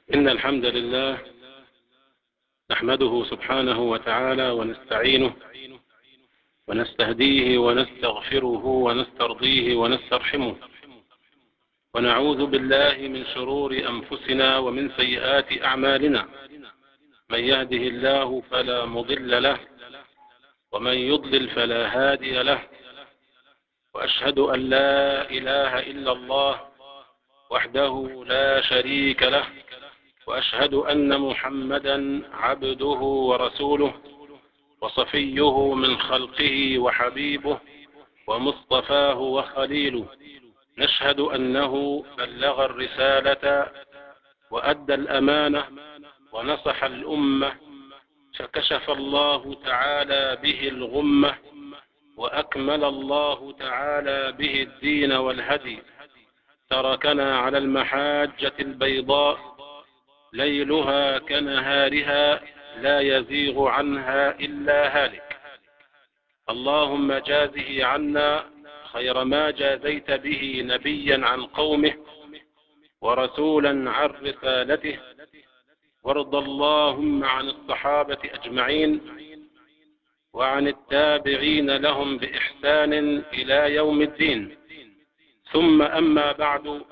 إن الحمد لله نحمده سبحانه وتعالى ونستعينه ونستهديه ونستغفره ونسترضيه ونسترحمه، ونعوذ بالله من شرور أنفسنا ومن سيئات أعمالنا. من يهده الله فلا مضل له، ومن يضلل فلا هادي له. وأشهد أن لا إله إلا الله وحده لا شريك له، وأشهد أن محمدا عبده ورسوله وصفيه من خلقه وحبيبه ومصطفاه وخليله. نشهد أنه بلغ الرسالة وأدى الأمانة ونصح الأمة، فكشف الله تعالى به الغمة، وأكمل الله تعالى به الدين والهدي. تركنا على المحاجة البيضاء ليلها كنهارها، لا يزيغ عنها إلا هالك. اللهم جازه عنا خير ما جازيت به نبيا عن قومه ورسولا عن رسالته، وارض اللهم عن الصحابة أجمعين وعن التابعين لهم بإحسان إلى يوم الدين. ثم أما بعد،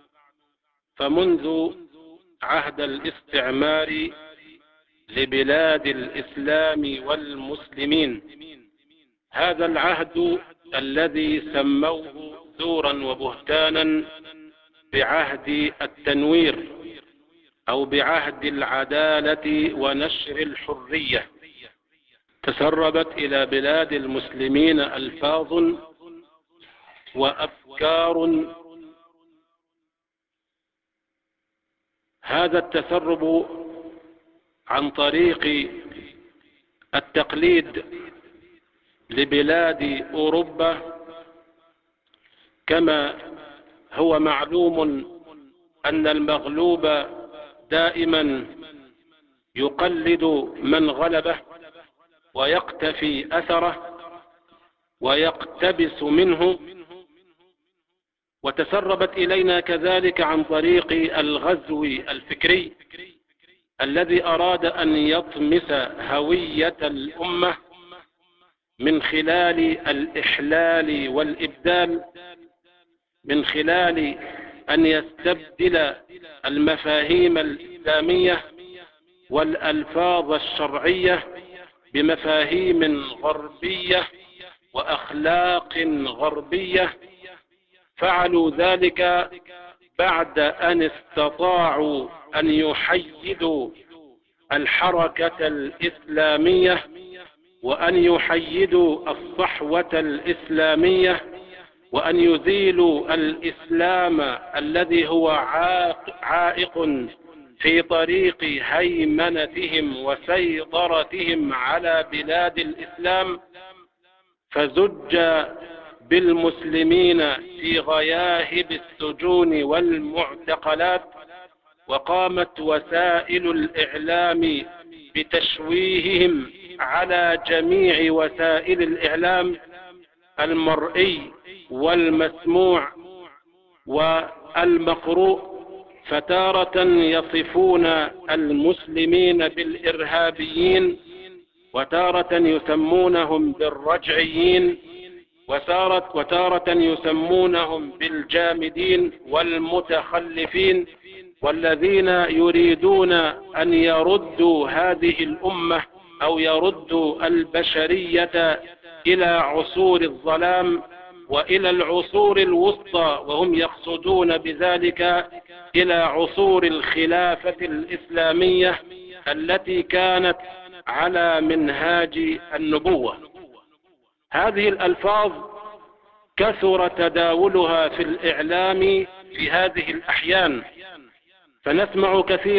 فمنذ عهد الاستعمار لبلاد الإسلام والمسلمين، هذا العهد الذي سموه زورا وبهتانا بعهد التنوير أو بعهد العدالة ونشر الحرية، تسربت إلى بلاد المسلمين ألفاظ وأفكار. هذا التسرب عن طريق التقليد لبلاد أوروبا، كما هو معلوم أن المغلوب دائما يقلد من غلبه ويقتفي أثره ويقتبس منه. وتسربت إلينا كذلك عن طريق الغزو الفكري الذي أراد أن يطمس هوية الأمة من خلال الإحلال والإبدال، من خلال أن يستبدل المفاهيم الإسلامية والألفاظ الشرعية بمفاهيم غربية وأخلاق غربية. فعلوا ذلك بعد أن استطاعوا أن يحيدوا الحركة الإسلامية وأن يحيدوا الصحوة الإسلامية وأن يزيلوا الإسلام الذي هو عائق في طريق هيمنتهم وسيطرتهم على بلاد الإسلام. فزج بالمسلمين في غياهب السجون والمعتقلات، وقامت وسائل الإعلام بتشويههم على جميع وسائل الإعلام المرئي والمسموع والمقروء. فتارة يصفون المسلمين بالإرهابيين، وتارة يسمونهم بالرجعيين، وتارة يسمونهم بالجامدين والمتخلفين، والذين يريدون أن يردوا هذه الأمة أو يردوا البشرية إلى عصور الظلام وإلى العصور الوسطى، وهم يقصدون بذلك إلى عصور الخلافة الإسلامية التي كانت على منهاج النبوة. هذه الألفاظ كثر تداولها في الإعلام في هذه الأحيان، فنسمع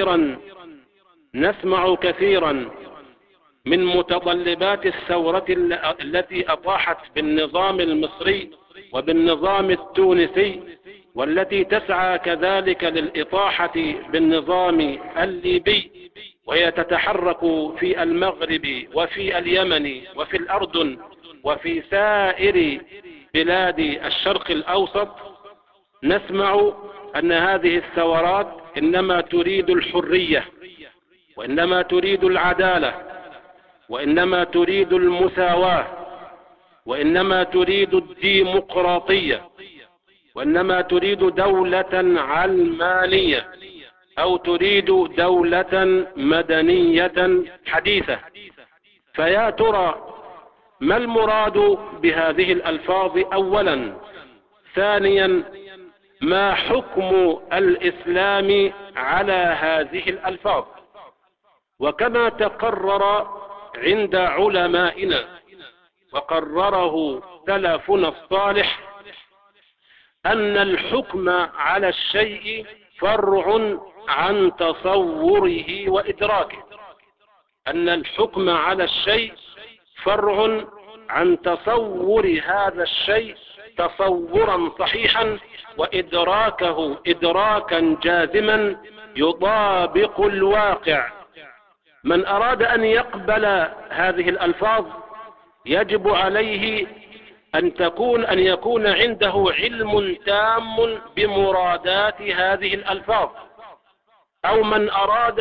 كثيرا من متطلبات الثورة التي أطاحت بالنظام المصري وبالنظام التونسي، والتي تسعى كذلك للإطاحة بالنظام الليبي، وهي تتحرك في المغرب وفي اليمن وفي الأردن وفي سائر بلاد الشرق الأوسط. نسمع أن هذه الثورات إنما تريد الحرية، وإنما تريد العدالة، وإنما تريد المساواة، وإنما تريد الديمقراطية، وإنما تريد دولة علمانية، أو تريد دولة مدنية حديثة. فيا ترى ما المراد بهذه الألفاظ أولا؟ ثانيا، ما حكم الإسلام على هذه الألفاظ؟ وكما تقرر عند علمائنا وقرره سلفنا الصالح أن الحكم على الشيء فرع عن تصوره وإدراكه، أن الحكم على الشيء فرع عن تصور هذا الشيء تصورا صحيحا، وإدراكه إدراكا جازما يطابق الواقع. من أراد أن يقبل هذه الألفاظ يجب عليه أن يكون عنده علم تام بمرادات هذه الألفاظ. أو من أراد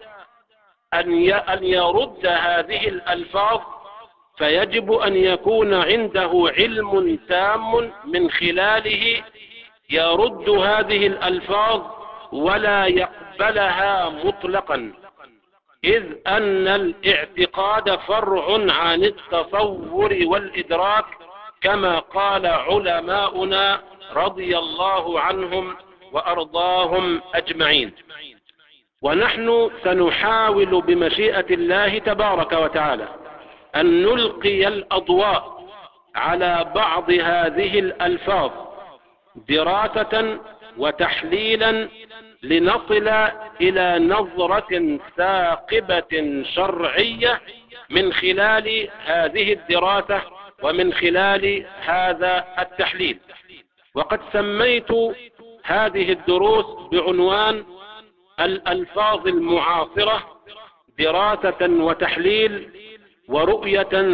أن يرد هذه الألفاظ فيجب أن يكون عنده علم تام من خلاله يرد هذه الألفاظ ولا يقبلها مطلقا، إذ أن الاعتقاد فرع عن التصور والإدراك كما قال علماؤنا رضي الله عنهم وأرضاهم أجمعين. ونحن سنحاول بمشيئة الله تبارك وتعالى أن نلقي الأضواء على بعض هذه الألفاظ دراسة وتحليلا لنصل إلى نظرة ثاقبة شرعية من خلال هذه الدراسة ومن خلال هذا التحليل. وقد سميت هذه الدروس بعنوان الألفاظ المعاصرة دراسة وتحليل ورؤية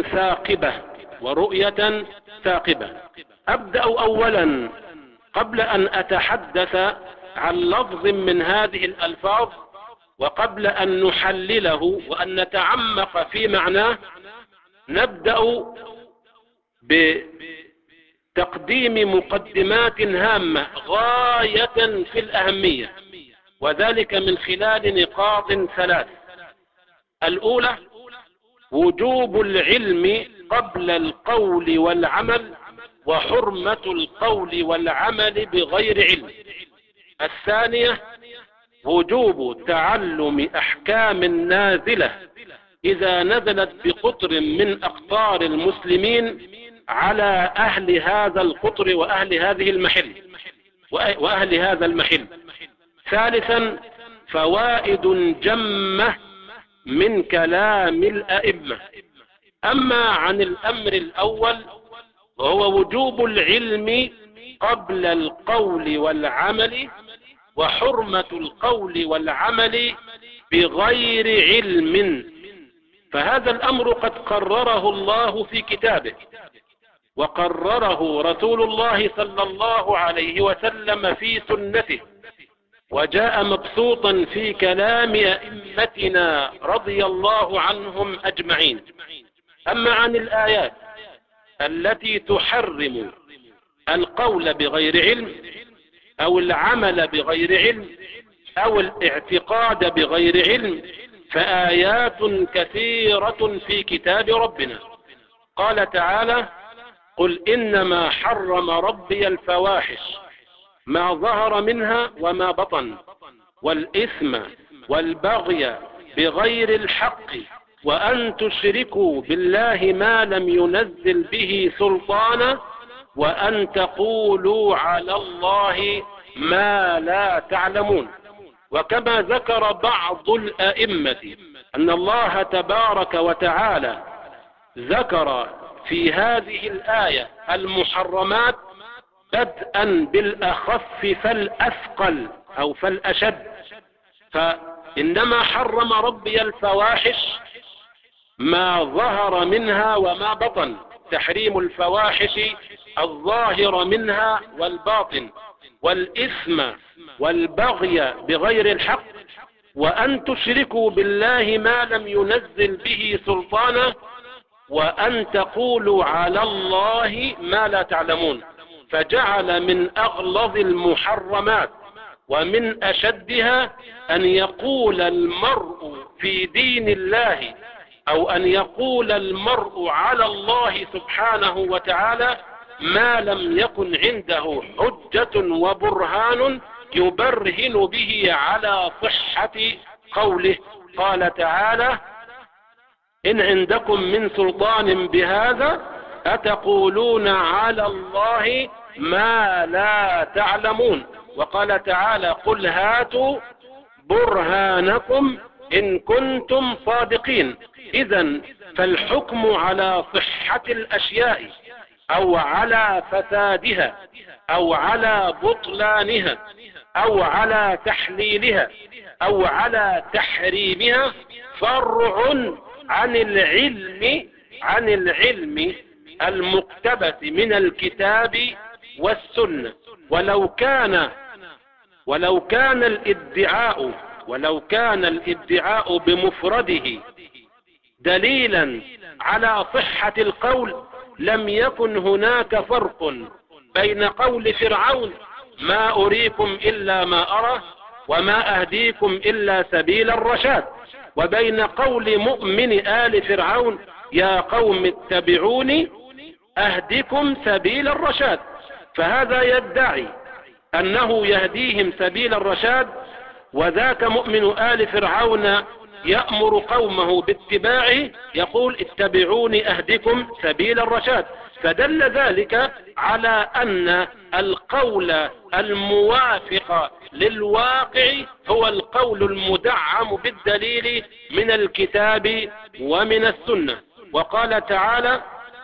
ثاقبة. أبدأ أولا قبل أن أتحدث عن لفظ من هذه الألفاظ، وقبل أن نحلله وأن نتعمق في معناه، نبدأ بتقديم مقدمات هامة غاية في الأهمية، وذلك من خلال نقاط ثلاث. الأولى: وجوب العلم قبل القول والعمل، وحرمة القول والعمل بغير علم. الثانية: وجوب تعلم أحكام النازلة إذا نزلت بقطر من أقطار المسلمين على أهل هذا القطر وأهل هذا المحل. ثالثا: فوائد جمة من كلام الأئمة. أما عن الأمر الأول وهو وجوب العلم قبل القول والعمل، وحرمة القول والعمل بغير علم، فهذا الأمر قد قرره الله في كتابه، وقرره رسول الله صلى الله عليه وسلم في سنته، وجاء مبسوطا في كلام أئمتنا رضي الله عنهم أجمعين. أما عن الآيات التي تحرم القول بغير علم أو العمل بغير علم أو الاعتقاد بغير علم، فآيات كثيرة في كتاب ربنا. قال تعالى: قل إنما حرم ربي الفواحش ما ظهر منها وما بطن، والإثم والبغي بغير الحق، وأن تشركوا بالله ما لم ينزل به سلطانا، وأن تقولوا على الله ما لا تعلمون. وكما ذكر بعض الأئمة أن الله تبارك وتعالى ذكر في هذه الآية المحرمات بدءا بالأخف فالأثقل أو فالأشد، فإنما حرم ربي الفواحش ما ظهر منها وما بطن، تحريم الفواحش الظاهر منها والباطن، والإثم والبغي بغير الحق، وأن تشركوا بالله ما لم ينزل به سلطانا، وأن تقولوا على الله ما لا تعلمون. فجعل من أغلظ المحرمات ومن أشدها أن يقول المرء في دين الله، أو أن يقول المرء على الله سبحانه وتعالى ما لم يكن عنده حجة وبرهان يبرهن به على صحة قوله. قال تعالى: إن عندكم من سلطان بهذا أتقولون على الله ما لا تعلمون. وقال تعالى: قل هاتوا برهانكم إن كنتم صادقين. إذن فالحكم على صحة الأشياء أو على فسادها أو على بطلانها أو على تحليلها أو على تحريمها فرع عن العلم المقتبس من الكتاب والسنة. ولو كان الادعاء بمفرده دليلا على صحة القول لم يكن هناك فرق بين قول فرعون: ما أريكم إلا ما أرى وما أهديكم إلا سبيل الرشاد، وبين قول مؤمن آل فرعون: يا قوم اتبعوني أهدكم سبيل الرشاد. فهذا يدعي أنه يهديهم سبيل الرشاد، وذاك مؤمن آل فرعون يأمر قومه باتباعه، يقول: اتبعوني أهدكم سبيل الرشاد. فدل ذلك على أن القول الموافق للواقع هو القول المدعم بالدليل من الكتاب ومن السنة. وقال تعالى: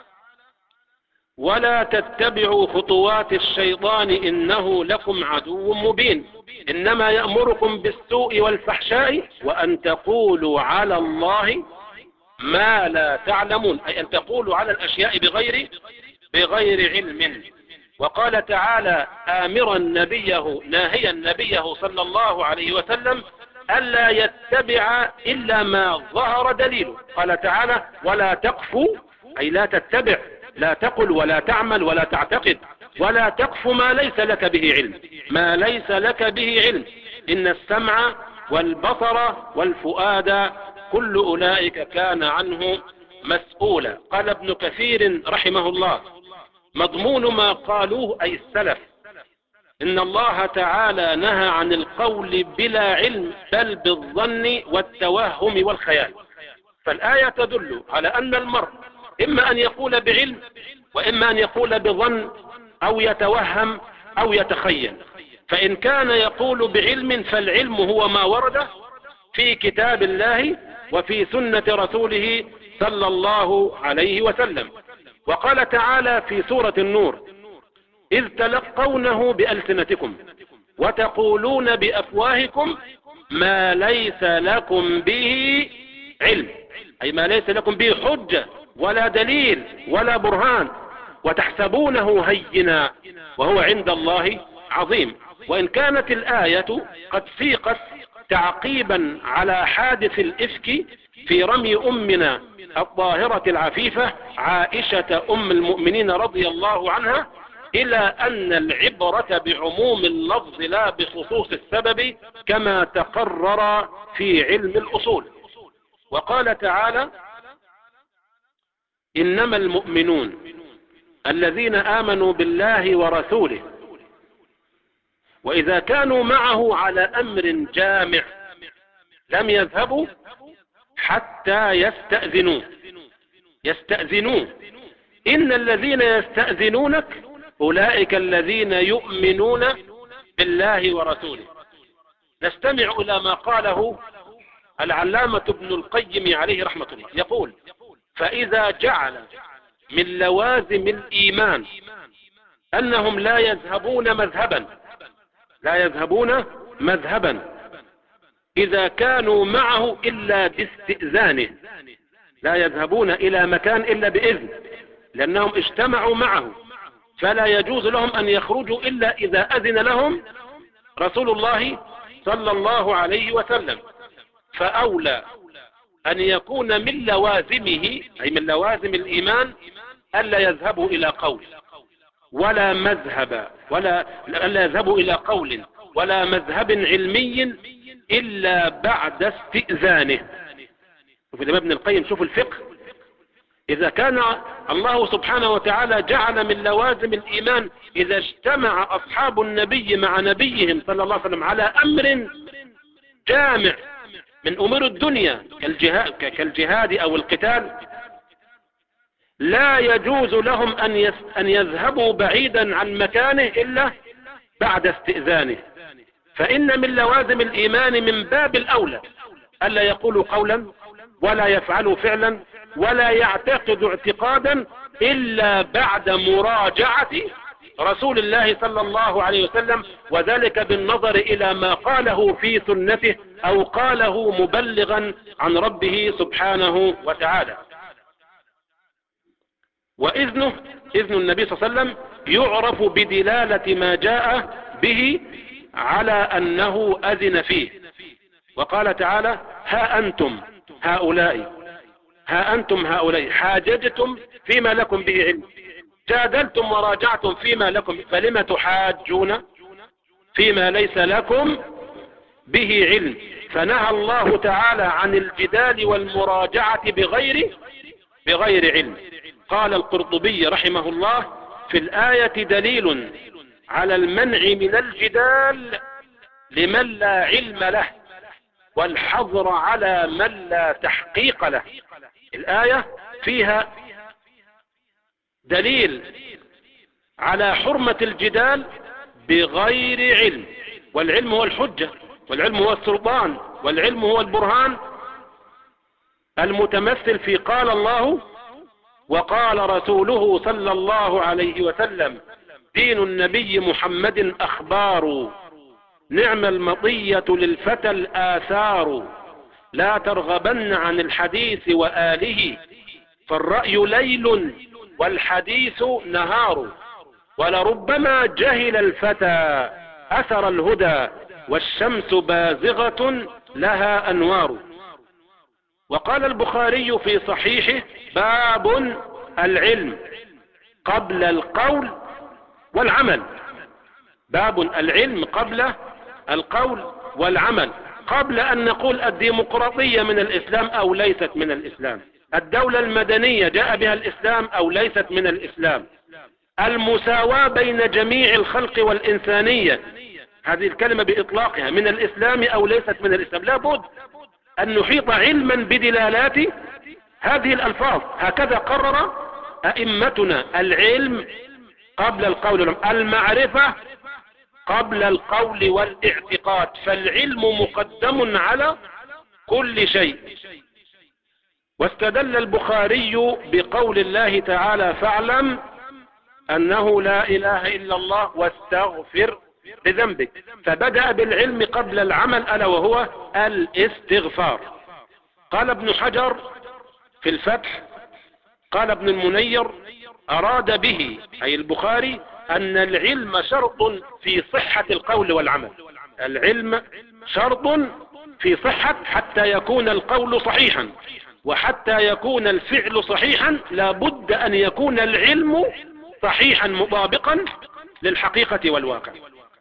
ولا تتبعوا خطوات الشيطان إنه لكم عدو مبين، إنما يأمركم بالسوء والفحشاء وأن تقولوا على الله ما لا تعلمون، أي أن تقولوا على الأشياء بغير علم. وقال تعالى آمرا نبيه ناهيا نبيه صلى الله عليه وسلم ألا يتبع إلا ما ظهر دليله. قال تعالى: ولا تقف، أي لا تتبع، لا تقل ولا تعمل ولا تعتقد، ولا تقف ما ليس لك به علم، ما ليس لك به علم، إن السمع والبصر والفؤاد كل أولئك كان عنه مسؤولا. قال ابن كثير رحمه الله: مضمون ما قالوه أي السلف إن الله تعالى نهى عن القول بلا علم بل بالظن والتوهم والخيال. فالآية تدل على أن المرء إما أن يقول بعلم وإما أن يقول بظن أو يتوهم أو يتخيل. فإن كان يقول بعلم فالعلم هو ما ورد في كتاب الله وفي سنة رسوله صلى الله عليه وسلم. وقال تعالى في سورة النور: إذ تلقونه بألسنتكم وتقولون بأفواهكم ما ليس لكم به علم، أي ما ليس لكم به حجة ولا دليل ولا برهان، وتحسبونه هينا وهو عند الله عظيم. وإن كانت الآية قد سيقت تعقيبا على حادث الإفك في رمي أمنا الطاهرة العفيفة عائشة أم المؤمنين رضي الله عنها، إلى أن العبرة بعموم اللفظ لا بخصوص السبب كما تقرر في علم الأصول. وقال تعالى: إنما المؤمنون الذين آمنوا بالله ورسوله وإذا كانوا معه على أمر جامع لم يذهبوا حتى يستأذنوه. إن الذين يستأذنونك أولئك الذين يؤمنون بالله ورسوله. نستمع إلى ما قاله العلامة ابن القيم عليه رحمة الله، يقول: فإذا جعل من لوازم الإيمان أنهم لا يذهبون مذهبا إذا كانوا معه إلا باستئذانه، لا يذهبون إلى مكان إلا بإذن، لأنهم اجتمعوا معه فلا يجوز لهم أن يخرجوا إلا إذا أذن لهم رسول الله صلى الله عليه وسلم. فأولى أن يكون من لوازمه، أي من لوازم الإيمان، ألا يذهبوا إلى قول ولا مذهب ألا يذهبوا إلى قول ولا مذهب علمي إلا بعد استئذانه. شوف الإمام ابن القيم، شوف الفقه. إذا كان الله سبحانه وتعالى جعل من لوازم الإيمان إذا اجتمع أصحاب النبي مع نبيهم صلى الله عليه وسلم على أمر جامع من أمور الدنيا كالجهاد أو القتال، لا يجوز لهم أن يذهبوا بعيدا عن مكانه إلا بعد استئذانه. فإن من لوازم الإيمان من باب الأولى ألا يقولوا قولا ولا يفعلوا فعلا ولا يعتقد اعتقادا إلا بعد مراجعة رسول الله صلى الله عليه وسلم، وذلك بالنظر إلى ما قاله في سنته أو قاله مبلغا عن ربه سبحانه وتعالى. وإذن النبي صلى الله عليه وسلم يعرف بدلالة ما جاء به على أنه أذن فيه. وقال تعالى: ها أنتم هؤلاء حاججتم فيما لكم به علم، جادلتم وراجعتم فيما لكم، فلم تحاجون فيما ليس لكم به علم. فنهى الله تعالى عن الجدال والمراجعة بغير علم. قال القرطبي رحمه الله: في الآية دليل على المنع من الجدال لمن لا علم له والحظر على من لا تحقيق له. الآية فيها دليل على حرمة الجدال بغير علم، والعلم هو الحجة، والعلم هو السلطان، والعلم هو البرهان المتمثل في قال الله وقال رسوله صلى الله عليه وسلم. دين النبي محمد أخبار، نعم المطية للفتى الآثار، لا ترغبن عن الحديث وآله، فالرأي ليل والحديث نهار، ولربما جهل الفتى أثر الهدى، والشمس بازغة لها أنوار. وقال البخاري في صحيحه: باب العلم قبل القول والعمل. باب العلم قبل القول والعمل. قبل أن نقول الديمقراطية من الإسلام أو ليست من الإسلام، الدولة المدنية جاء بها الإسلام أو ليست من الإسلام، المساواة بين جميع الخلق والإنسانية، هذه الكلمة بإطلاقها من الإسلام أو ليست من الإسلام. لابد أن نحيط علما بدلالات هذه الألفاظ. هكذا قرر أئمتنا: العلم قبل القول والعمل، المعرفة قبل القول والاعتقاد، فالعلم مقدم على كل شيء. واستدل البخاري بقول الله تعالى: فاعلم أنه لا إله إلا الله واستغفر لذنبك، فبدأ بالعلم قبل العمل، ألا وهو الاستغفار. قال ابن حجر في الفتح، قال ابن المنير: أراد به أي البخاري أن العلم شرط في صحة القول والعمل. العلم شرط في صحة، حتى يكون القول صحيحا وحتى يكون الفعل صحيحا لابد أن يكون العلم صحيحا مطابقا للحقيقة والواقع،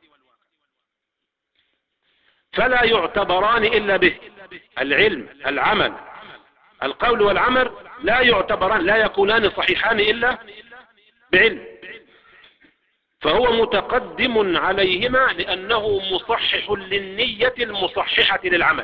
فلا يعتبران إلا به. العلم، العمل، القول والعمل لا يعتبران، لا يكونان صحيحان إلا بعلم، فهو متقدم عليهما لأنه مصحح للنية المصححة للعمل.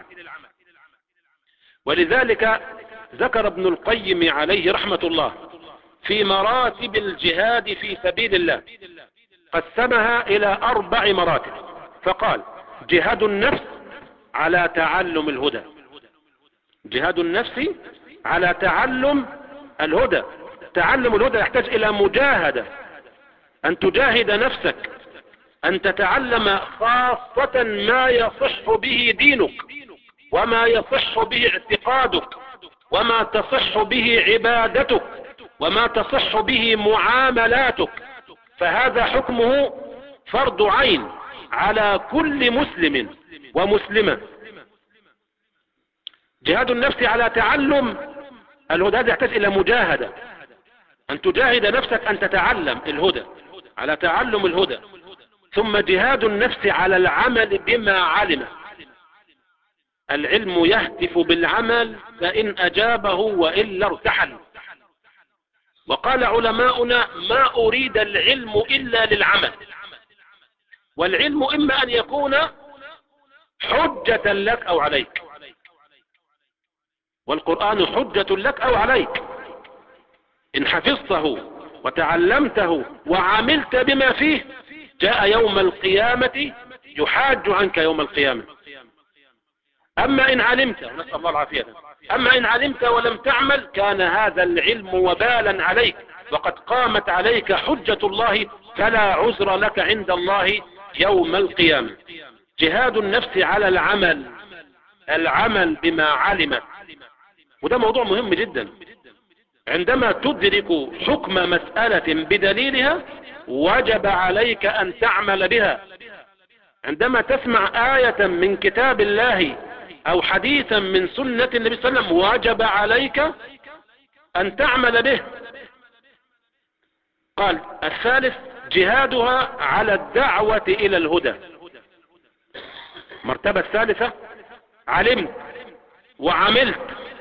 ولذلك ذكر ابن القيم عليه رحمة الله في مراتب الجهاد في سبيل الله، قسمها إلى 4 مراتب، فقال: جهاد النفس على تعلم الهدى، جهاد النفس على تعلم الهدى. تعلم الهدى يحتاج إلى مجاهدة، أن تجاهد نفسك، أن تتعلم خاصة ما يصح به دينك وما يصح به اعتقادك وما تصح به عبادتك وما تصح به معاملاتك. فهذا حكمه فرض عين على كل مسلم ومسلمة. جهاد النفس على تعلم الهدى هذا يحتاج إلى مجاهدة، أن تجاهد نفسك أن تتعلم الهدى، على تعلم الهدى. ثم جهاد النفس على العمل بما علم. العلم يهتف بالعمل فإن أجابه وإلا ارتحل. وقال علماؤنا ما أريد العلم إلا للعمل، والعلم إما أن يكون حجة لك أو عليك، والقرآن حجة لك أو عليك. إن حفظته وتعلمته وعملت بما فيه جاء يوم القيامة يحاج عنك يوم القيامة. أما إن علمت، ونسأل الله العافية، أما إن علمت ولم تعمل كان هذا العلم وبالا عليك، وقد قامت عليك حجة الله، فلا عذر لك عند الله يوم القيامة. جهاد النفس على العمل بما علمت، وده موضوع مهم جدا. عندما تدرك حكم مسألة بدليلها وجب عليك أن تعمل بها. عندما تسمع آية من كتاب الله أو حديثا من سنة النبي صلى الله عليه وسلم وجب عليك أن تعمل به. قال الثالث جهادها على الدعوة إلى الهدى. مرتبة الثالثة علمت وعملت،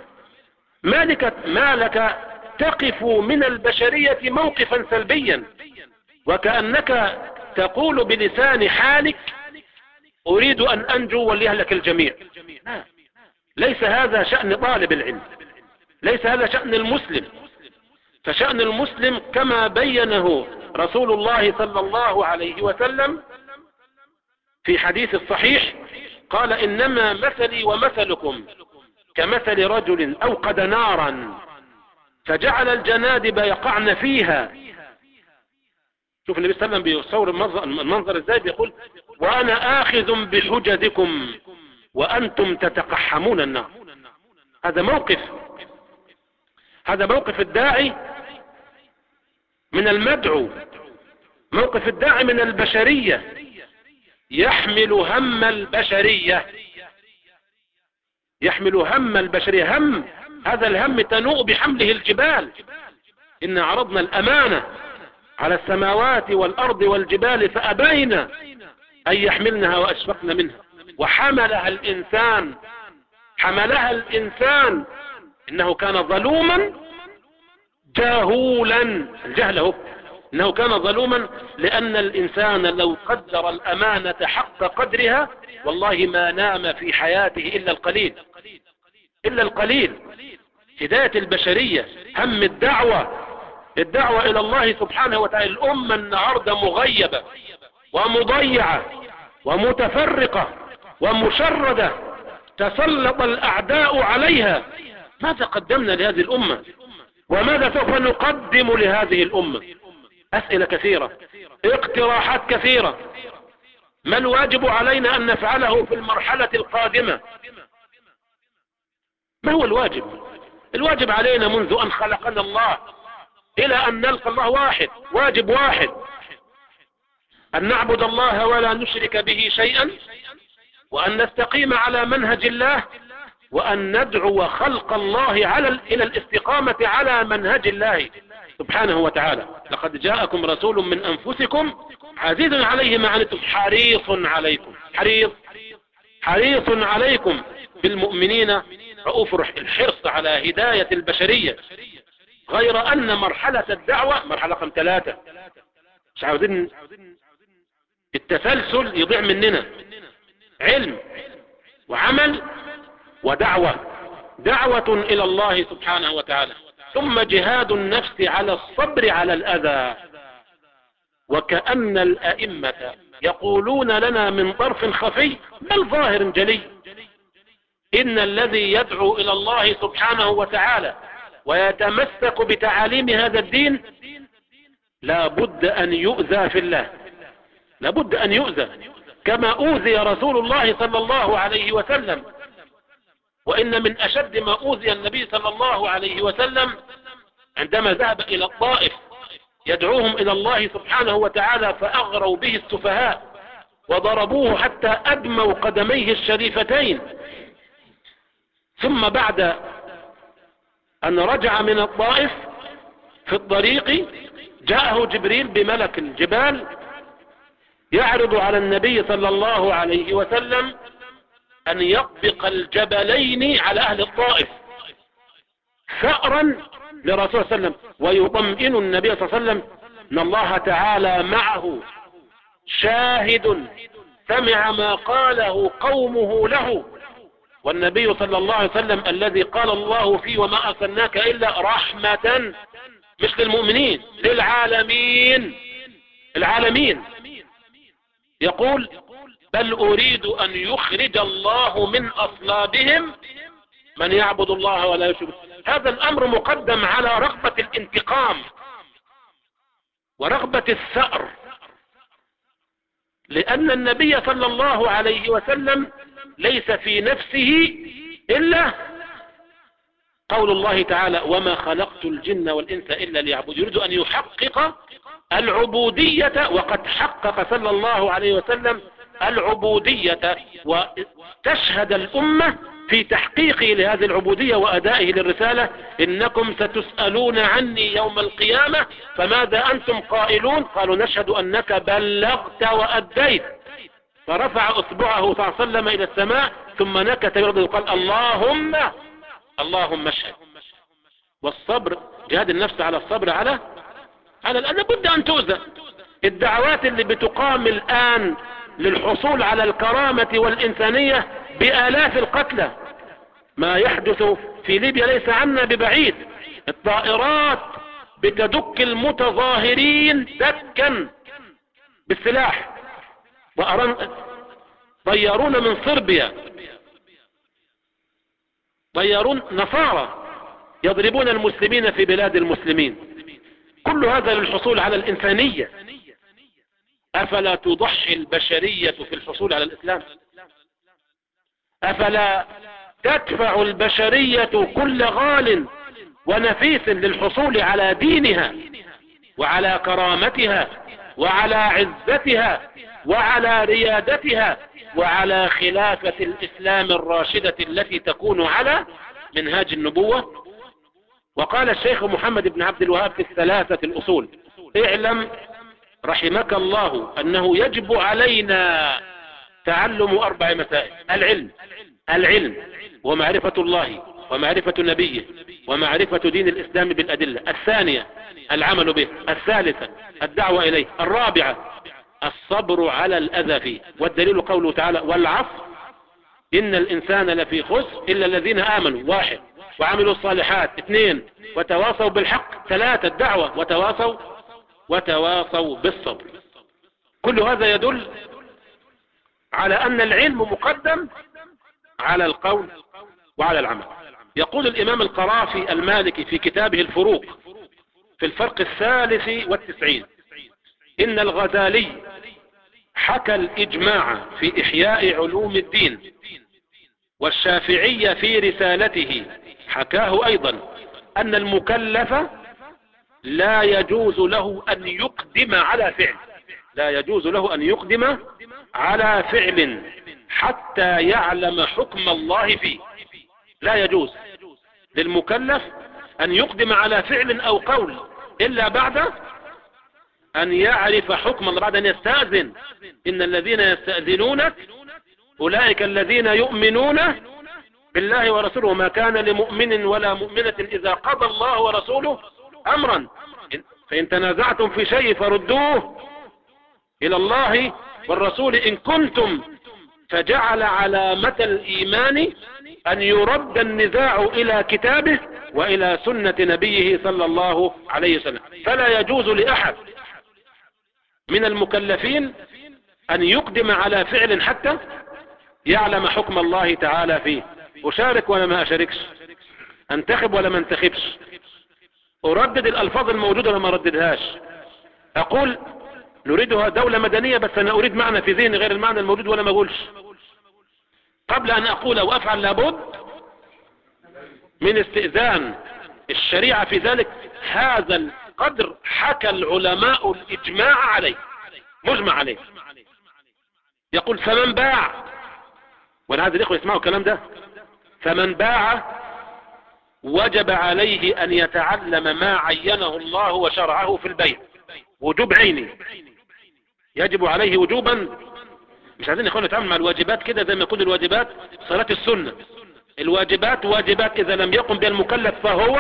ما لك تقف من البشرية موقفا سلبيا وكأنك تقول بلسان حالك أريد أن أنجو وليهلك الجميع. لا، ليس هذا شأن طالب العلم، ليس هذا شأن المسلم. فشأن المسلم كما بينه رسول الله صلى الله عليه وسلم في حديث الصحيح، قال إنما مثلي ومثلكم كمثل رجل أوقد نارا فجعل الجنادب يقعن فيها. شوف النبي صلى الله عليه وسلم بيصور المنظر ازاي، بيقول وأنا آخذ بحجزكم وأنتم تتقحمون النار. هذا موقف الداعي من المدعو، موقف الداعي من البشرية، يحمل هم البشرية، يحمل هم البشرية. هذا الهم تنوء بحمله الجبال. إن عرضنا الأمانة على السماوات والأرض والجبال فأبين أن يحملنها وأشفقن منها وحملها الإنسان إنه كان ظلوما جاهولا. الجهل هو إنه كان ظلوما، لأن الإنسان لو قدر الأمانة حق قدرها والله ما نام في حياته إلا القليل. هداية البشرية، هم الدعوة إلى الله سبحانه وتعالى. الأمة النهاردة مغيبة ومضيعة ومتفرقة ومشردة، تسلط الأعداء عليها. ماذا قدمنا لهذه الأمة وماذا سوف نقدم لهذه الأمة؟ أسئلة كثيرة، اقتراحات كثيرة. ما الواجب علينا أن نفعله في المرحلة القادمة؟ ما هو الواجب علينا منذ أن خلقنا الله إلى أن نلقى الله واجب واحد، أن نعبد الله ولا نشرك به شيئا، وأن نستقيم على منهج الله، وأن ندعو خلق الله إلى الاستقامة على منهج الله سبحانه وتعالى. لقد جاءكم رسول من أنفسكم عزيز عليه ما عنتم حريص عليكم بالمؤمنين رؤوف رحيم. الحرص على هداية البشرية. غير أن مرحلة الدعوة مرحلة رقم 3، مش عاوزين التسلسل يضيع مننا. علم وعمل ودعوة إلى الله سبحانه وتعالى، ثم جهاد النفس على الصبر على الأذى. وكأن الأئمة يقولون لنا من طرف خفي بل ظاهر جلي إن الذي يدعو إلى الله سبحانه وتعالى ويتمسك بتعاليم هذا الدين لا بد أن يؤذى في الله، لا بد أن يؤذى كما أوذي رسول الله صلى الله عليه وسلم. وإن من أشد ما أوذي النبي صلى الله عليه وسلم عندما ذهب إلى الطائف يدعوهم إلى الله سبحانه وتعالى فأغروا به السفهاء وضربوه حتى أدموا قدميه الشريفتين. ثم بعد أن رجع من الطائف في الطريق جاءه جبريل بملك الجبال يعرض على النبي صلى الله عليه وسلم أن يطبق الجبلين على أهل الطائف ثأرا لرسول صلى الله عليه وسلم، ويطمئن النبي صلى الله عليه وسلم أن الله تعالى معه شاهد سمع ما قاله قومه له، والنبي صلى الله عليه وسلم الذي قال الله فيه وما أرسلناك إلا رحمة مش للمؤمنين للعالمين العالمين، يقول بل أريد أن يخرج الله من أصلابهم من يعبد الله ولا يشرك. هذا الأمر مقدم على رغبة الانتقام ورغبة الثأر، لأن النبي صلى الله عليه وسلم ليس في نفسه إلا قول الله تعالى وما خلقت الجن والإنس إلا ليعبدون، يريد أن يحقق العبودية، وقد حقق صلى الله عليه وسلم العبودية، وتشهد الأمة في تحقيقه لهذه العبودية وأدائه للرسالة إنكم ستسألون عني يوم القيامة فماذا أنتم قائلون؟ قالوا نشهد أنك بلغت وأديت. فرفع أصبعه صلى الله عليه وسلم إلى السماء ثم نكت برده وقال اللهم اشهد. والصبر جهاد النفس على الصبر على لابد أن تؤذى. الدعوات اللي بتقام الآن للحصول على الكرامة والإنسانية بآلاف القتلى، ما يحدث في ليبيا ليس عنا ببعيد، الطائرات بتدك المتظاهرين دكا بالسلاح، طيارون من صربيا، طيارون نصارى يضربون المسلمين في بلاد المسلمين، كل هذا للحصول على الإنسانية. أفلا تضحي البشرية في الحصول على الإسلام؟ أفلا تدفع البشرية كل غال ونفيس للحصول على دينها وعلى كرامتها وعلى عزتها وعلى ريادتها وعلى خلافة الإسلام الراشدة التي تكون على منهاج النبوة؟ وقال الشيخ محمد بن عبد الوهاب في الثلاثة الأصول اعلم رحمك الله أنه يجب علينا تعلم 4 مسائل: العلم ومعرفة الله ومعرفة نبيه ومعرفة دين الإسلام بالأدلة. الثانية العمل به. الثالثة الدعوة إليه. الرابعة الصبر على الأذى فيه. والدليل قوله تعالى والعصر إن الإنسان لفي خسر إلا الذين آمنوا 1 وعملوا الصالحات 2 وتواصوا بالحق 3 الدعوة وتواصوا بالصبر. كل هذا يدل على أن العلم مقدم على القول وعلى العمل. يقول الإمام القرافي المالكي في كتابه الفروق في الفرق 93 إن الغزالي حكى الإجماع في إحياء علوم الدين، والشافعي في رسالته حكاه أيضا أن المكلف لا يجوز له أن يقدم على فعل حتى يعلم حكم الله فيه. لا يجوز للمكلف أن يقدم على فعل أو قول إلا بعد أن يعرف حكم الله، بعد أن يستأذن. إن الذين يستأذنونك أولئك الذين يؤمنون بالله ورسوله ما كان لمؤمن ولا مؤمنة إذا قضى الله ورسوله أمرا فإن تنازعتم في شيء فردوه إلى الله والرسول إن كنتم، فجعل علامة الإيمان أن يرد النزاع إلى كتابه وإلى سنة نبيه صلى الله عليه وسلم. فلا يجوز لأحد من المكلفين أن يقدم على فعل حتى يعلم حكم الله تعالى فيه. أشارك ولا ما أشاركش؟ أنتخب ولا ما أنتخبش؟ أردد الألفاظ الموجودة ولا ما أرددهاش؟ أقول نريدها دولة مدنية بس أنا أريد معنى في ذهني غير المعنى الموجود ولا ما أقولش؟ قبل أن أقول أو أفعل لابد من استئذان الشريعة في ذلك. هذا قدر حكى العلماء الإجماع عليه، مجمع عليه. يقول فمن باع، وانا عايز الاخوه يسمعوا الكلام ده، فمن باع وجب عليه ان يتعلم ما عينه الله وشرعه في البيع، وجوب عيني، يجب عليه وجوبا. مش عايزين يا نتعامل مع الواجبات كده زي ما يكون الواجبات صلاة السنة. الواجبات واجبات، اذا لم يقم بها المكلف فهو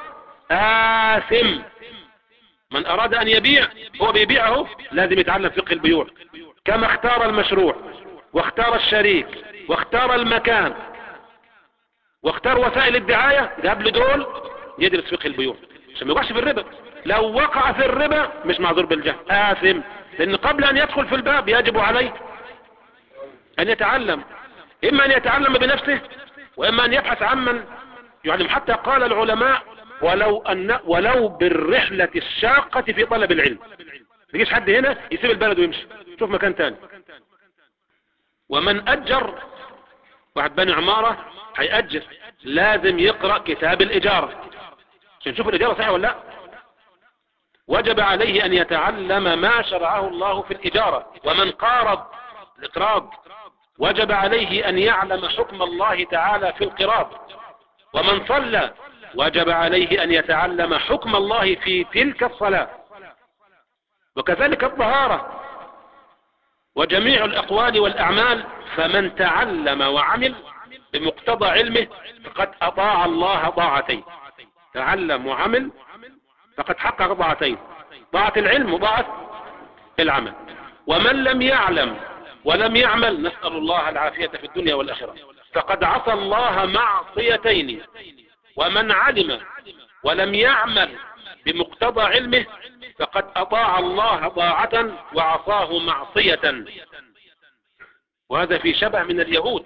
آثم. من اراد ان يبيع، هو بيبيعه لازم يتعلم فقه البيوع، كما اختار المشروع واختار الشريك واختار المكان واختار وسائل الدعاية قبل دول، يدرس فقه البيوع عشان ما يوقعش في الربا. لو وقع في الربا مش معذور بالجهل، آثم، لان قبل ان يدخل في الباب يجب عليه ان يتعلم، اما ان يتعلم بنفسه واما ان يبحث عمن يعلم. حتى قال العلماء ولو بالرحلة الشاقة في طلب العلم. ما يجيش حد هنا يسيب البلد ويمشي شوف مكان تاني. ومن اجر، واحد بني عمارة هيأجر، لازم يقرأ كتاب الإجارة عشان نشوف الإجارة صحيح ولا لا. وجب عليه أن يتعلم ما شرعه الله في الإجارة. ومن قارض، الإقراض، وجب عليه أن يعلم حكم الله تعالى في القراض. ومن صلى وجب عليه أن يتعلم حكم الله في تلك الصلاة. وكذلك الطهارة وجميع الأقوال والأعمال. فمن تعلم وعمل بمقتضى علمه فقد أطاع الله طاعتين. تعلم وعمل فقد حقق طاعتين، طاعة العلم وطاعة العمل. ومن لم يعلم ولم يعمل، نسأل الله العافية في الدنيا والآخرة، فقد عصى الله معصيتين. ومن علم ولم يعمل بمقتضى علمه فقد أطاع الله طاعة وعصاه معصية. وهذا في شبه من اليهود.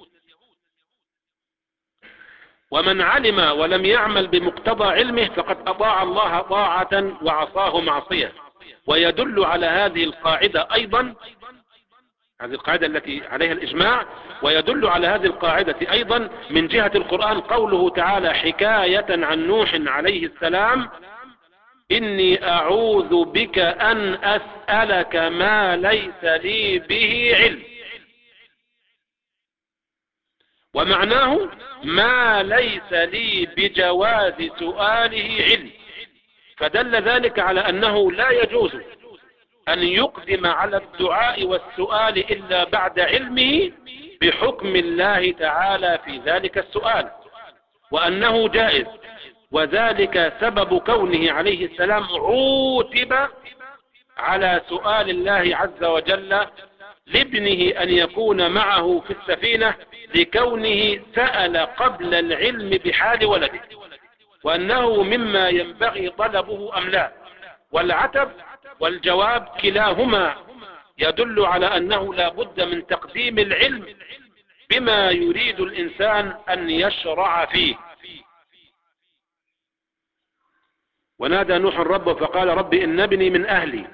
ومن علم ولم يعمل بمقتضى علمه فقد أطاع الله طاعة وعصاه معصية. ويدل على هذه القاعدة أيضا، هذه القاعدة التي عليها الإجماع، ويدل على هذه القاعدة أيضا من جهة القرآن قوله تعالى حكاية عن نوح عليه السلام: إني أعوذ بك أن أسألك ما ليس لي به علم. ومعناه ما ليس لي بجواز سؤاله علم. فدل ذلك على أنه لا يجوز أن يقدم على الدعاء والسؤال إلا بعد علمه بحكم الله تعالى في ذلك السؤال، وأنه جائز. وذلك سبب كونه عليه السلام عوتب على سؤال الله عز وجل لابنه أن يكون معه في السفينة لكونه سأل قبل العلم بحال ولده، وأنه مما ينبغي طلبه أم لا. والعتب والجواب كلاهما يدل على أنه لا بد من تقديم العلم بما يريد الإنسان أن يشرع فيه. ونادى نوح ربه فقال رب إن ابني من أهلي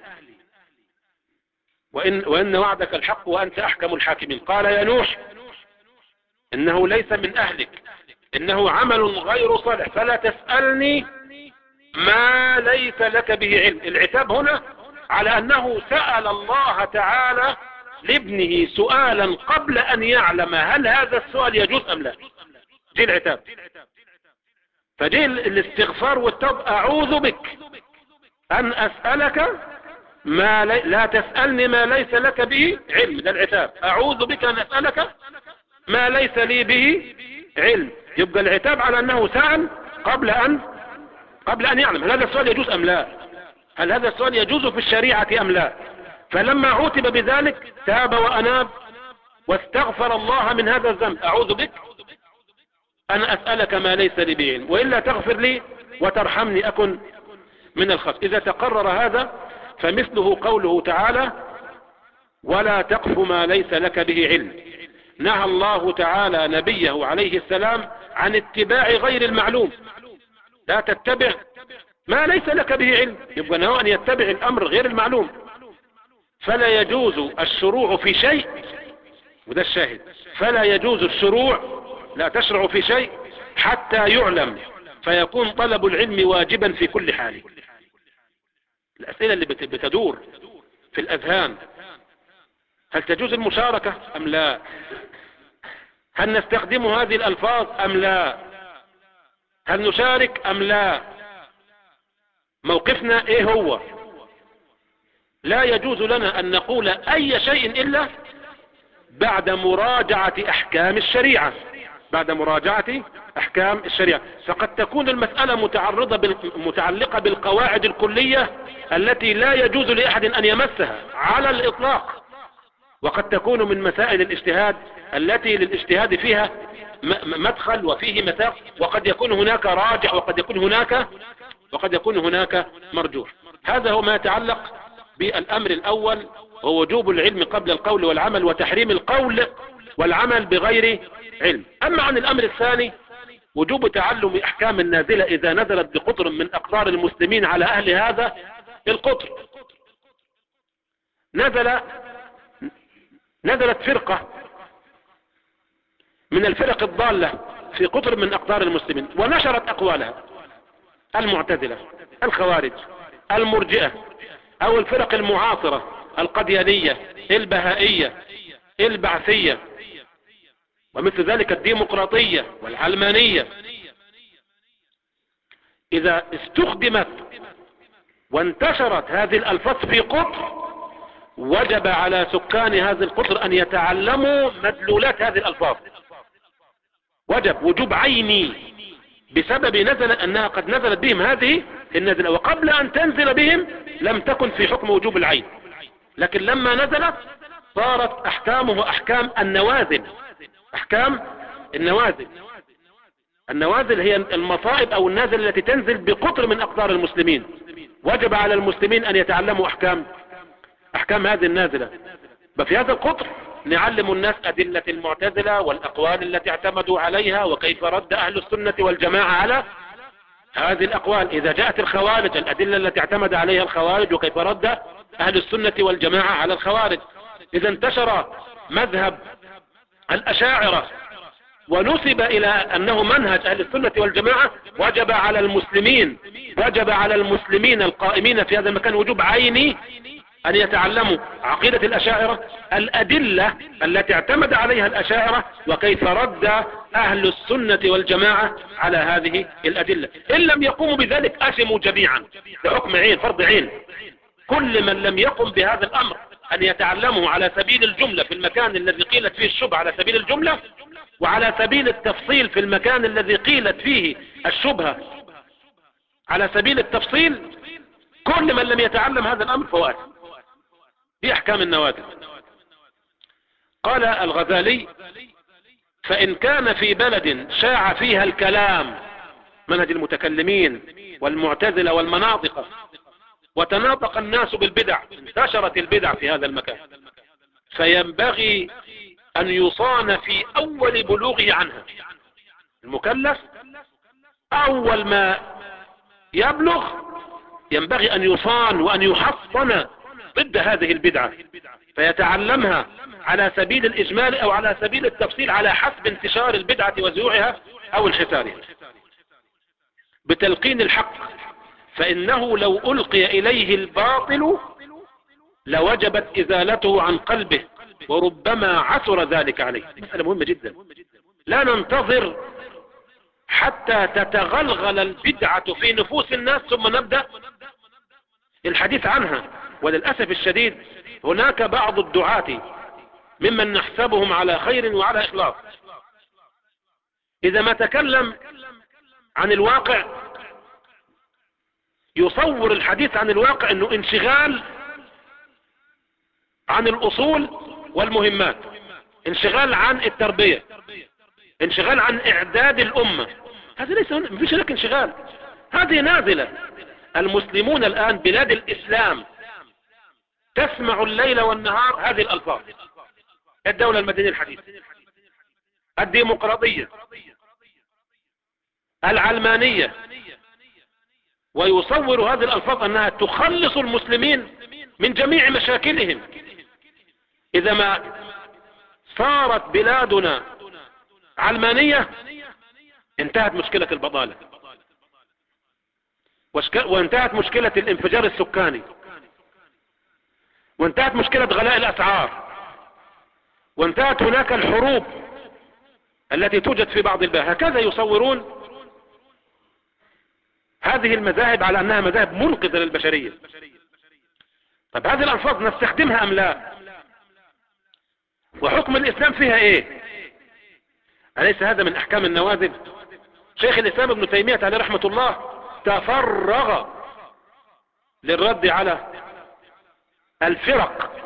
وإن وعدك الحق وأنت أحكم الحاكمين. قال يا نوح إنه ليس من أهلك، إنه عمل غير صالح، فلا تسألني ما ليس لك به علم. العتاب هنا على أنه سأل الله تعالى لابنه سؤالا قبل أن يعلم هل هذا السؤال يجوز أم لا. جي العتاب، فجي الاستغفار والتوب: أعوذ بك أن أسألك ما لا تسألني ما ليس لك به علم. ده العتاب، أعوذ بك أن أسألك ما ليس لي به علم. يبقى العتاب على أنه سأل قبل أن يعلم هل هذا السؤال يجوز أم لا، هل هذا السؤال يجوز في الشريعة أم لا. فلما عوتب بذلك تاب وأناب واستغفر الله من هذا الذنب: أعوذ بك أن أسألك ما ليس لي به علم وإلا تغفر لي وترحمني أكن من الخاسرين. إذا تقرر هذا فمثله قوله تعالى: ولا تقف ما ليس لك به علم. نهى الله تعالى نبيه عليه السلام عن اتباع غير المعلوم. لا تتبع ما ليس لك به علم، يبقى نهى أن يتبع الأمر غير المعلوم. فلا يجوز الشروع في شيء، وده الشاهد، فلا يجوز الشروع، لا تشرع في شيء حتى يعلم، فيكون طلب العلم واجبا في كل حال. الأسئلة اللي بتدور في الأذهان: هل تجوز المشاركة أم لا؟ هل نستخدم هذه الألفاظ أم لا؟ هل نشارك أم لا؟ موقفنا إيه هو؟ لا يجوز لنا أن نقول أي شيء إلا بعد مراجعة أحكام الشريعة. بعد مراجعة أحكام الشريعة. فقد تكون المسألة متعلقة بالقواعد الكلية التي لا يجوز لأحد أن يمسها على الإطلاق، وقد تكون من مسائل الاجتهاد التي للاجتهاد فيها مدخل وفيه مساق، وقد يكون هناك راجع وقد يكون هناك مرجوح. هذا هو ما يتعلق بالأمر الأول، هو وجوب العلم قبل القول والعمل، وتحريم القول والعمل بغير علم. أما عن الأمر الثاني، وجوب تعلم أحكام النازلة إذا نزلت بقطر من أقطار المسلمين على أهل هذا القطر. نزلت فرقة من الفرق الضالة في قطر من أقطار المسلمين ونشرت أقوالها: المعتزلة، الخوارج، المرجئة، أو الفرق المعاصرة، القديانية، البهائية، البعثية، ومثل ذلك الديمقراطية والعلمانية. إذا استخدمت وانتشرت هذه الألفاظ في قطر، وجب على سكان هذا القطر أن يتعلموا مدلولات هذه الألفاظ. وجوب عيني، بسبب أنها قد نزلت بهم هذه النزلة، وقبل أن تنزل بهم لم تكن في حكم وجوب العين، لكن لما نزلت صارت أحكامه أحكام النوازل. أحكام النوازل. النوازل هي المصائب أو النازل التي تنزل بقطر من أقطار المسلمين. وجب على المسلمين أن يتعلموا أحكام هذه النازلة. ففي هذا القطر نعلم الناس أدلة المعتزلة والأقوال التي اعتمدوا عليها، وكيف رد أهل السنة والجماعة على هذه الأقوال. إذا جاءت الخوارج، الأدلة التي اعتمد عليها الخوارج، وكيف رد أهل السنة والجماعة على الخوارج. إذا انتشر مذهب الأشاعرة ونسب إلى أنه منهج أهل السنة والجماعة، وجب على المسلمين القائمين في هذا المكان وجوب عيني أن يتعلموا عقيدة الأشاعرة، الأدلة التي اعتمد عليها الأشاعرة، وكيف رد أهل السنة والجماعة على هذه الأدلة. إن لم يقوموا بذلك أثموا جميعا، لحكم عين، فرض عين. كل من لم يقم بهذا الأمر أن يتعلمه على سبيل الجملة في المكان الذي قيلت فيه الشبهة على سبيل الجملة، وعلى سبيل التفصيل في المكان الذي قيلت فيه الشبهة على سبيل التفصيل، كل من لم يتعلم هذا الأمر فهو آثم في أحكام النوازل. قال الغزالي: فإن كان في بلد شاع فيها الكلام، منهج المتكلمين والمعتزلة والمناطق، وتناطق الناس بالبدع، انتشرت البدع في هذا المكان، فينبغي أن يصان في أول بلوغه عنها. المكلف أول ما يبلغ ينبغي أن يصان وأن يحصن ضد هذه البدعة، فيتعلمها على سبيل الإجمال أو على سبيل التفصيل على حسب انتشار البدعة وزيوعها أو انحسارها، بتلقين الحق، فإنه لو ألقي إليه الباطل لوجبت إزالته عن قلبه، وربما عثر ذلك عليه. مسألة مهمة جدا. لا ننتظر حتى تتغلغل البدعة في نفوس الناس ثم نبدأ الحديث عنها. وللأسف الشديد هناك بعض الدعاة ممن نحسبهم على خير وعلى إخلاص، إذا ما تكلم عن الواقع يصور الحديث عن الواقع أنه انشغال عن الأصول والمهمات، انشغال عن التربية، انشغال عن إعداد الأمة. هذا ليس، مفيش لك انشغال، هذه نازلة. المسلمون الآن بلاد الإسلام تسمع الليل والنهار هذه الألفاظ: الدولة المدنية الحديثة، الديمقراطية، العلمانية، ويصور هذه الألفاظ أنها تخلص المسلمين من جميع مشاكلهم. إذا ما صارت بلادنا علمانية انتهت مشكلة البطالة. وانتهت مشكلة الانفجار السكاني، وانتهت مشكلة غلاء الأسعار، وانتهت هناك الحروب التي توجد في بعض البلاد. هكذا يصورون هذه المذاهب على أنها مذاهب منقذة للبشرية. طب هذه الألفاظ نستخدمها أم لا؟ وحكم الإسلام فيها إيه؟ أليس هذا من أحكام النوازل؟ شيخ الإسلام ابن تيمية عليه رحمة الله تفرغ للرد على الفرق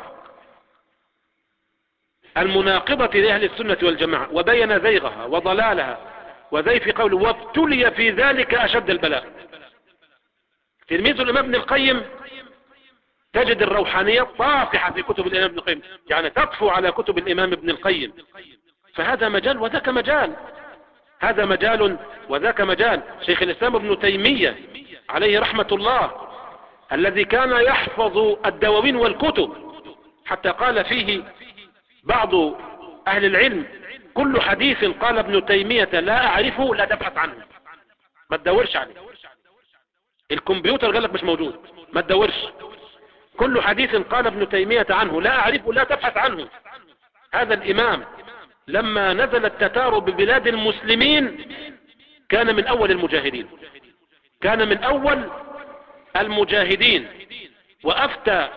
المناقضة لأهل السنة والجماعة، وبين زيغها وضلالها وزيف قوله وابتلي في ذلك أشد البلاء. تلميذ الإمام ابن القيم تجد الروحانية طافحة في كتب الإمام ابن القيم، يعني تطفو على كتب الإمام ابن القيم. فهذا مجال وذاك مجال، هذا مجال وذاك مجال. شيخ الإسلام ابن تيمية عليه رحمة الله الذي كان يحفظ الدواوين والكتب، حتى قال فيه بعض أهل العلم كل حديث قال ابن تيمية لا أعرفه لا تبحث عنه، ما تدورش عليه. الكمبيوتر قال لك مش موجود، ما تدورش. كل حديث قال ابن تيمية عنه لا أعرفه لا تبحث عنه. هذا الإمام لما نزل التتار ببلاد المسلمين كان من أول المجاهدين، كان من أول المجاهدين، وأفتى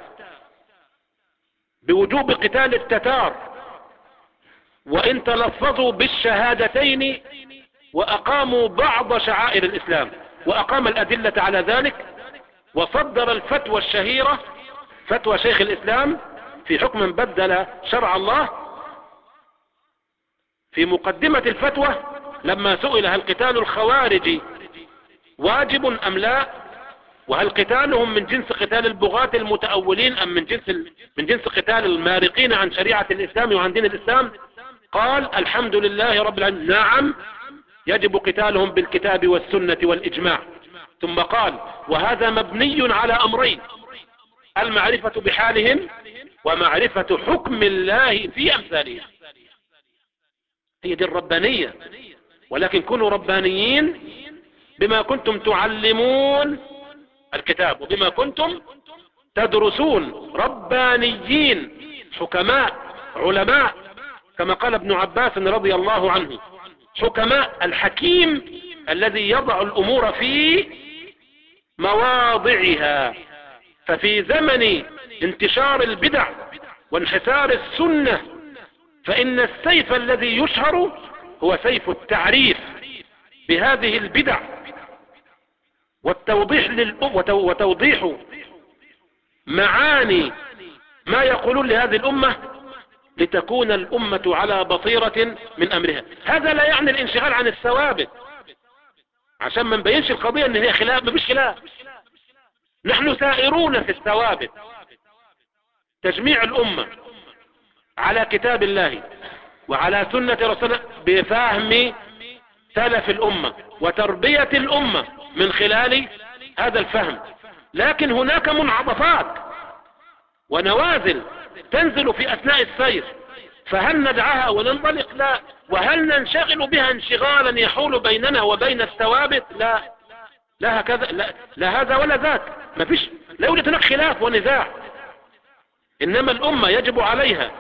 بوجوب قتال التتار وإن تلفظوا بالشهادتين وأقاموا بعض شعائر الإسلام، وأقام الأدلة على ذلك، وصدر الفتوى الشهيرة فتوى شيخ الإسلام في حكم بدل شرع الله. في مقدمة الفتوى لما سئل هل قتال الخوارج واجب أم لا، وهل قتالهم من جنس قتال البغاة المتأولين أم من جنس قتال المارقين عن شريعة الإسلام وعن دين الإسلام، قال الحمد لله رب العالمين نعم يجب قتالهم بالكتاب والسنة والإجماع. ثم قال وهذا مبني على أمرين: المعرفة بحالهم ومعرفة حكم الله في أمثالهم. هي دي الربانية. ولكن كونوا ربانيين بما كنتم تعلمون الكتاب وبما كنتم تدرسون، ربانيين حكماء علماء، كما قال ابن عباس رضي الله عنه حكماء. الحكيم الذي يضع الأمور في مواضعها. ففي زمن انتشار البدع وانحسار السنة فإن السيف الذي يشهر هو سيف التعريف بهذه البدع وتوضيح معاني ما يقولون لهذه الأمة لتكون الأمة على بصيرة من أمرها. هذا لا يعني الانشغال عن الثوابت، عشان ما نبينش القضية ان هي خلاف، مفيش خلاف، نحن سائرون في الثوابت. تجميع الأمة على كتاب الله وعلى سنة رسوله بفهم سلف الأمة وتربية الأمة من خلال هذا الفهم. لكن هناك منعطفات ونوازل تنزل في أثناء السير، فهل ندعها وننطلق؟ لا. وهل ننشغل بها انشغالا يحول بيننا وبين الثوابت؟ لا، لا هكذا، لا هذا ولا ذاك، لا يوجد هناك خلاف ونزاع. إنما الأمة يجب عليها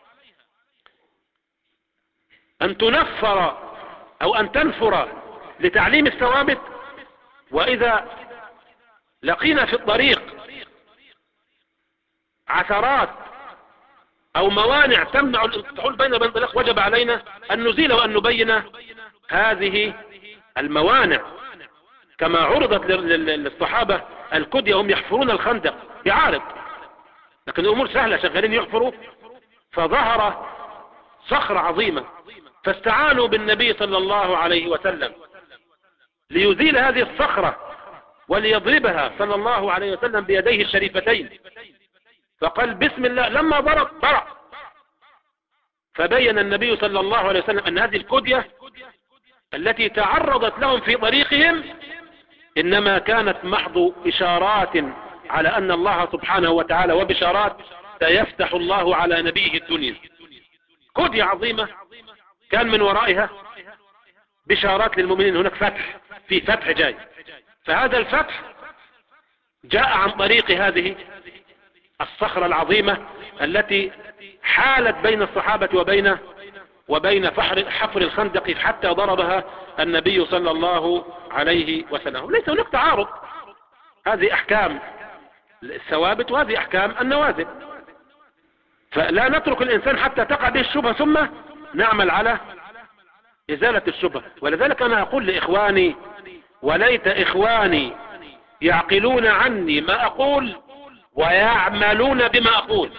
أن تنفر أو أن تنفر لتعليم الثوابت. وإذا لقينا في الطريق عثرات أو موانع تمنع التحول بين الطريق وجب علينا أن نزيل وأن نبين هذه الموانع، كما عرضت للصحابة الكدية هم يحفرون الخندق بعارض، لكن الأمور سهلة، شغالين يحفروا، فظهر صخرة عظيمة فاستعانوا بالنبي صلى الله عليه وسلم ليزيل هذه الصخرة وليضربها صلى الله عليه وسلم بيديه الشريفتين، فقال بسم الله، لما ضرب فبين النبي صلى الله عليه وسلم أن هذه الكدية التي تعرضت لهم في طريقهم إنما كانت محض إشارات على أن الله سبحانه وتعالى وبشارات سيفتح الله على نبيه الدنيا. كدية عظيمة كان من ورائها بشارات للمؤمنين، هناك فتح، في فتح جاي، فهذا الفتح جاء عن طريق هذه الصخرة العظيمة التي حالت بين الصحابة وبين حفر الخندق حتى ضربها النبي صلى الله عليه وسلم. ليس هناك تعارض، هذه أحكام الثوابت وهذه أحكام النوازل، فلا نترك الإنسان حتى تقع به الشبهة ثم نعمل على إزالة الشبهة. ولذلك أنا أقول لإخواني: وليت إخواني يعقلون عني ما أقول ويعملون بما أقول.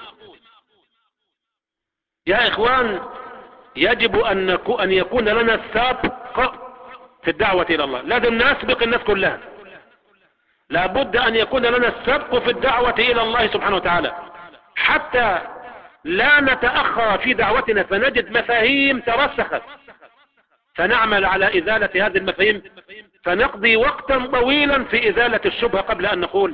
يا إخوان، يجب أن يكون لنا السابق في الدعوة إلى الله، لازم نسبق الناس كلها. لابد أن يكون لنا السبق في الدعوة إلى الله سبحانه وتعالى، حتى لا نتأخر في دعوتنا فنجد مفاهيم ترسخت فنعمل على إزالة هذه المفاهيم، فنقضي وقتا طويلا في إزالة الشبهة قبل أن نقول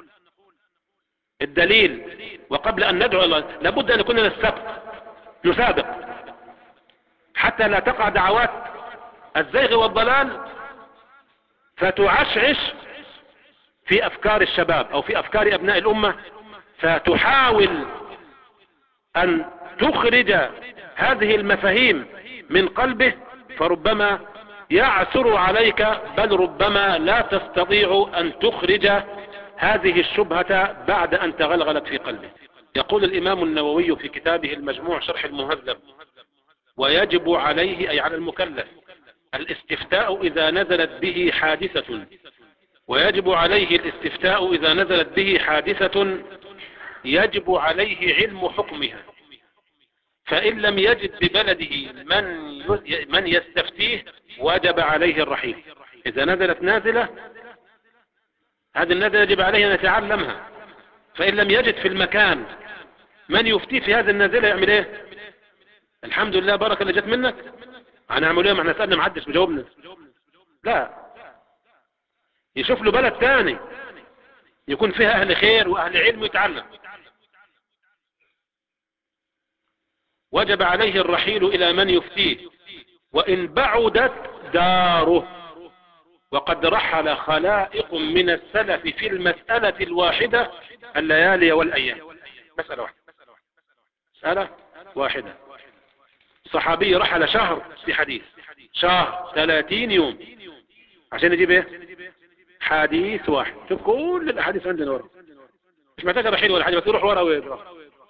الدليل وقبل أن ندعو الله. لابد أن يكون لنا السبق، نسابق حتى لا تقع دعوات الزيغ والضلال فتعشعش في أفكار الشباب أو في أفكار أبناء الأمة، فتحاول أن تخرج هذه المفاهيم من قلبه، فربما يعثر عليك، بل ربما لا تستطيع أن تخرج هذه الشبهة بعد أن تغلغلت في قلبه. يقول الإمام النووي في كتابه المجموع شرح المهذب: ويجب عليه، أي على المكلف، الاستفتاء إذا نزلت به حادثة، ويجب عليه الاستفتاء إذا نزلت به حادثة يجب عليه علم حكمها، فإن لم يجد ببلده من يستفتيه وجب عليه الرحيل. إذا نزلت نازلة، هذه النازلة يجب عليه أن يتعلمها، فإن لم يجد في المكان من يفتيه في هذه النازلة يعمل ايه؟ الحمد لله بركة اللي جت منك، هنعمل ايه؟ ما احنا سألنا محدش بجاوبنا. لا، يشوف له بلد تاني يكون فيها أهل خير وأهل علم ويتعلم. وجب عليه الرحيل إلى من يفتيه وإن بعدت داره. وقد رحل خلائق من السلف في المسألة الواحدة الليالي والأيام. مسألة واحدة. صحابي رحل شهر في حديث، شهر 30 يوم عشان يجيب ايه؟ حديث واحد. شوف كل الأحاديث عندنا ورا، مش محتاج رحيل ولا حاجة، بس يروح ورا ويقرأ.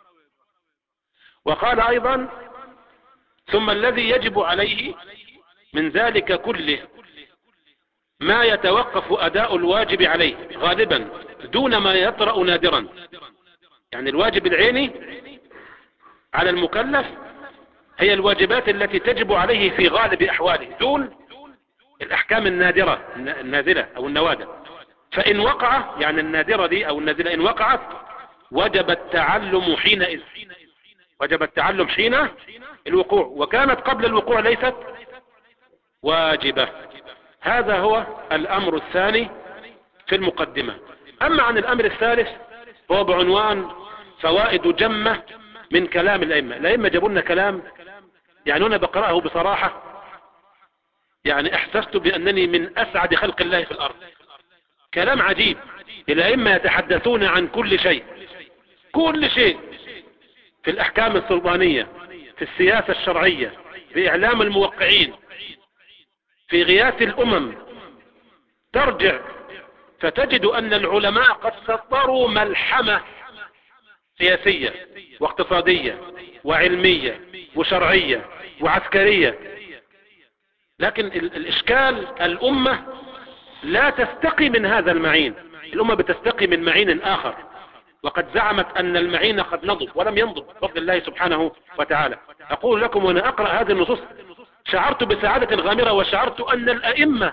وقال أيضا: ثم الذي يجب عليه من ذلك كله ما يتوقف أداء الواجب عليه غالبا دون ما يطرأ نادرا. يعني الواجب العيني على المكلف هي الواجبات التي تجب عليه في غالب أحواله دون الأحكام النادرة النازلة أو النوادر. فإن وقع، يعني النادرة دي أو النازلة إن وقعت وجب التعلم حينئذ، وجب التعلم حين الوقوع، وكانت قبل الوقوع ليست واجبة. هذا هو الأمر الثاني في المقدمة. أما عن الأمر الثالث هو بعنوان فوائد جمة من كلام الأئمة. الأئمة جابوا لنا كلام، يعني أنا بقرأه بصراحة يعني احسست بأنني من أسعد خلق الله في الأرض. كلام عجيب. الأئمة يتحدثون عن كل شيء، كل شيء، في الأحكام السلطانية، في السياسة الشرعية، في إعلام الموقعين، في غياث الأمم. ترجع فتجد أن العلماء قد سطروا ملحمة سياسية واقتصادية وعلمية وشرعية وعسكرية. لكن الإشكال الأمة لا تستقي من هذا المعين، الأمة بتستقي من معين آخر، وقد زعمت أن المعين قد نضب ولم ينضب بفضل الله سبحانه وتعالى. أقول لكم وأنا أقرأ هذه النصوص شعرت بسعادة غامرة، وشعرت أن الأئمة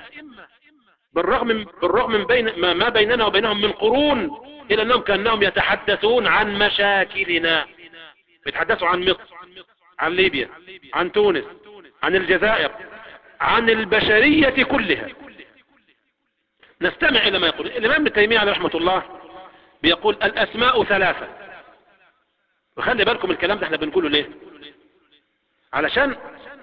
بالرغم من ما بيننا وبينهم من قرون، إلى أنهم كأنهم يتحدثون عن مشاكلنا، يتحدثوا عن مصر، عن ليبيا، عن تونس، عن الجزائر، عن البشرية كلها. نستمع إلى ما يقول الإمام ابن تيمية عليه رحمة الله. بيقول: الأسماء ثلاثة. وخلي بالكم الكلام ده احنا بنقوله ليه؟ علشان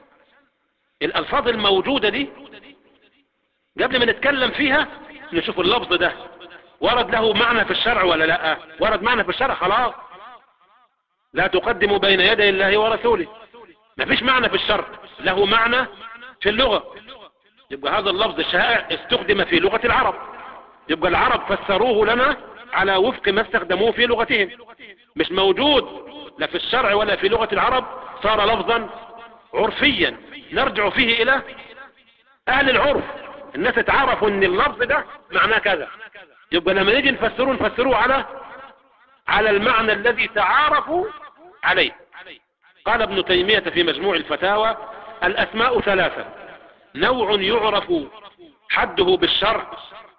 الألفاظ الموجودة دي قبل ما نتكلم فيها نشوف اللفظ ده ورد له معنى في الشرع ولا لا؟ ورد معنى في الشرع، خلاص. لا تقدموا بين يدي الله ورسوله. ما فيش معنى في الشرع، له معنى في اللغة. يبقى هذا اللفظ الشائع استخدم في لغة العرب، يبقى العرب فسروه لنا على وفق ما استخدموه في لغتهم. مش موجود لا في الشرع ولا في لغة العرب، صار لفظا عرفيا نرجع فيه الى اهل العرف. الناس تعرفوا ان اللفظ ده معناه كذا، يبقى لما نيجي نفسروه على المعنى الذي تعارفوا عليه. قال ابن تيمية في مجموع الفتاوى: الاسماء ثلاثة: نوع يعرف حده بالشرع،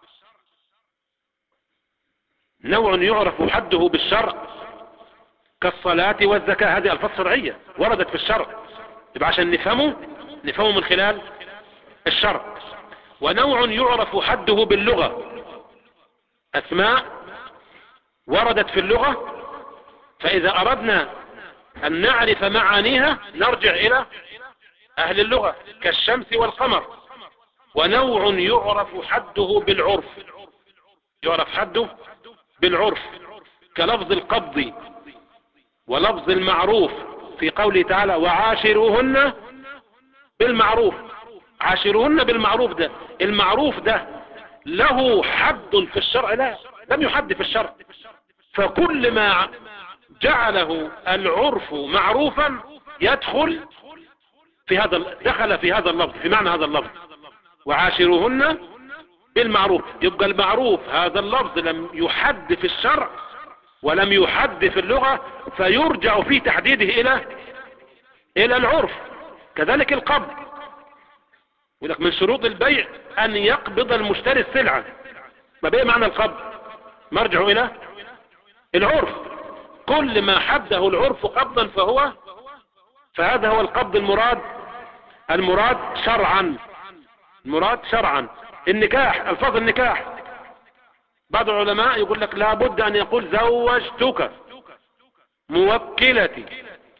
نوع يعرف حده بالشرع كالصلاة والزكاة، هذه ألفاظ شرعية وردت في الشرع، يبقى عشان نفهمه من خلال الشرع. ونوع يعرف حده باللغة، أسماء وردت في اللغة، فإذا أردنا أن نعرف معانيها نرجع إلى أهل اللغة كالشمس والقمر. ونوع يعرف حده بالعرف، يعرف حده بالعرف كلفظ القبض ولفظ المعروف في قوله تعالى: وعاشروهن بالمعروف. عاشروهن بالمعروف، ده المعروف ده له حد في الشرع؟ لا، لم يحد في الشرع. فكل ما جعله العرف معروفا يدخل دخل في هذا اللفظ، في معنى هذا اللفظ: وعاشروهن بالمعروف. يبقى المعروف هذا اللفظ لم يحد في الشرع ولم يحد في اللغة، فيرجع في تحديده الى العرف. كذلك القبض، يقول لك من شروط البيع ان يقبض المشتري السلعة. ما بقى معنى القبض؟ مرجع الى العرف. كل ما حده العرف قبضا فهذا هو القبض المراد شرعا. المراد شرعا. النكاح، الفاظ النكاح، بعض العلماء يقول لك لابد ان يقول: زوجتك، موكلتي،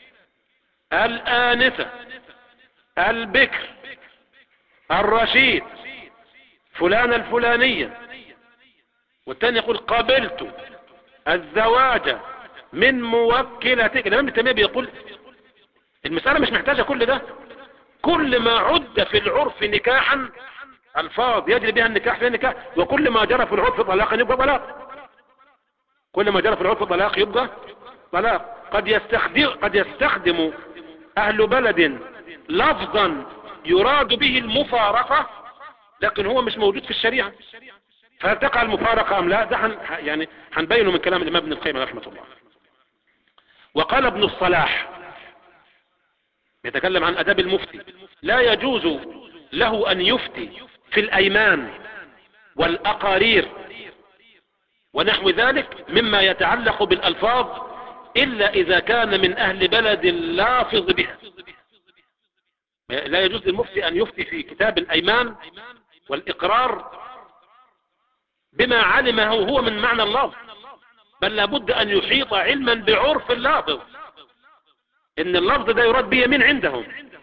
الآنسة، البكر، الرشيد، فلانة الفلانية. والثاني يقول: قبلت الزواج من موكلتك. الإمام ابن تيمية بيقول المسألة مش محتاجة كل ده. كل ما عد في العرف نكاحا، الفاظ يجري بها النكاح في النكاح، وكل ما جرى في العرف طلاقا يبقى طلاق. كل ما جرى في العرف طلاق يبقى طلاق. قد يستخدم اهل بلد لفظا يراد به المفارقة، لكن هو مش موجود في الشريعة، فهل تقع المفارقة ام لا؟ ده يعني هنبينه من كلام الامام ابن القيم رحمه الله. وقال ابن الصلاح يتكلم عن اداب المفتي: لا يجوز له ان يفتي في الايمان والاقارير ونحو ذلك مما يتعلق بالالفاظ الا اذا كان من اهل بلد لافظ بها. لا يجوز للمفتي ان يفتي في كتاب الايمان والاقرار بما علمه هو من معنى اللفظ، بل لابد ان يحيط علما بعرف اللافظ، ان اللفظ ده يراد به يمين عندهم،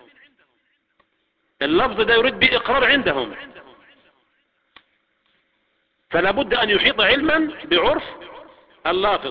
اللفظ ده يريد به اقرار عندهم، فلا بد ان يحيط علما بعرف اللافظ،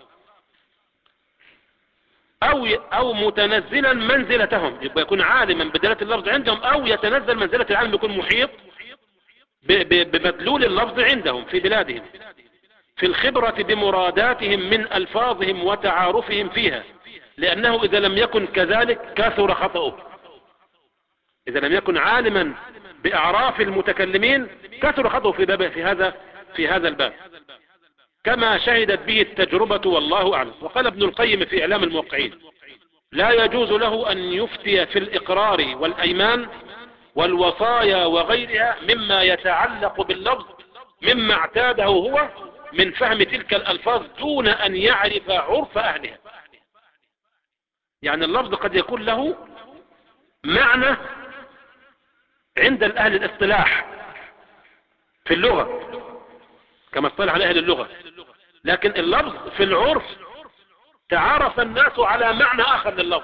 او متنزلا منزلتهم، يبقى يكون عالما بدلالة اللفظ عندهم، او يتنزل منزلة العالم، يكون محيط بمدلول اللفظ عندهم في بلادهم، في الخبرة بمراداتهم من الفاظهم وتعارفهم فيها، لانه اذا لم يكن كذلك كثر خطأه. اذا لم يكن عالما باعراف المتكلمين كثر خطأه في هذا الباب، كما شهدت به التجربة والله اعلم. وقال ابن القيم في اعلام الموقعين: لا يجوز له ان يفتي في الاقرار والايمان والوصايا وغيرها مما يتعلق باللفظ مما اعتاده هو من فهم تلك الالفاظ دون ان يعرف عرف اهلها. يعني اللفظ قد يكون له معنى عند الاهل الاصطلاح في اللغة كما اصطلح على اهل اللغة، لكن اللفظ في العرف تعرف الناس على معنى اخر لللفظ.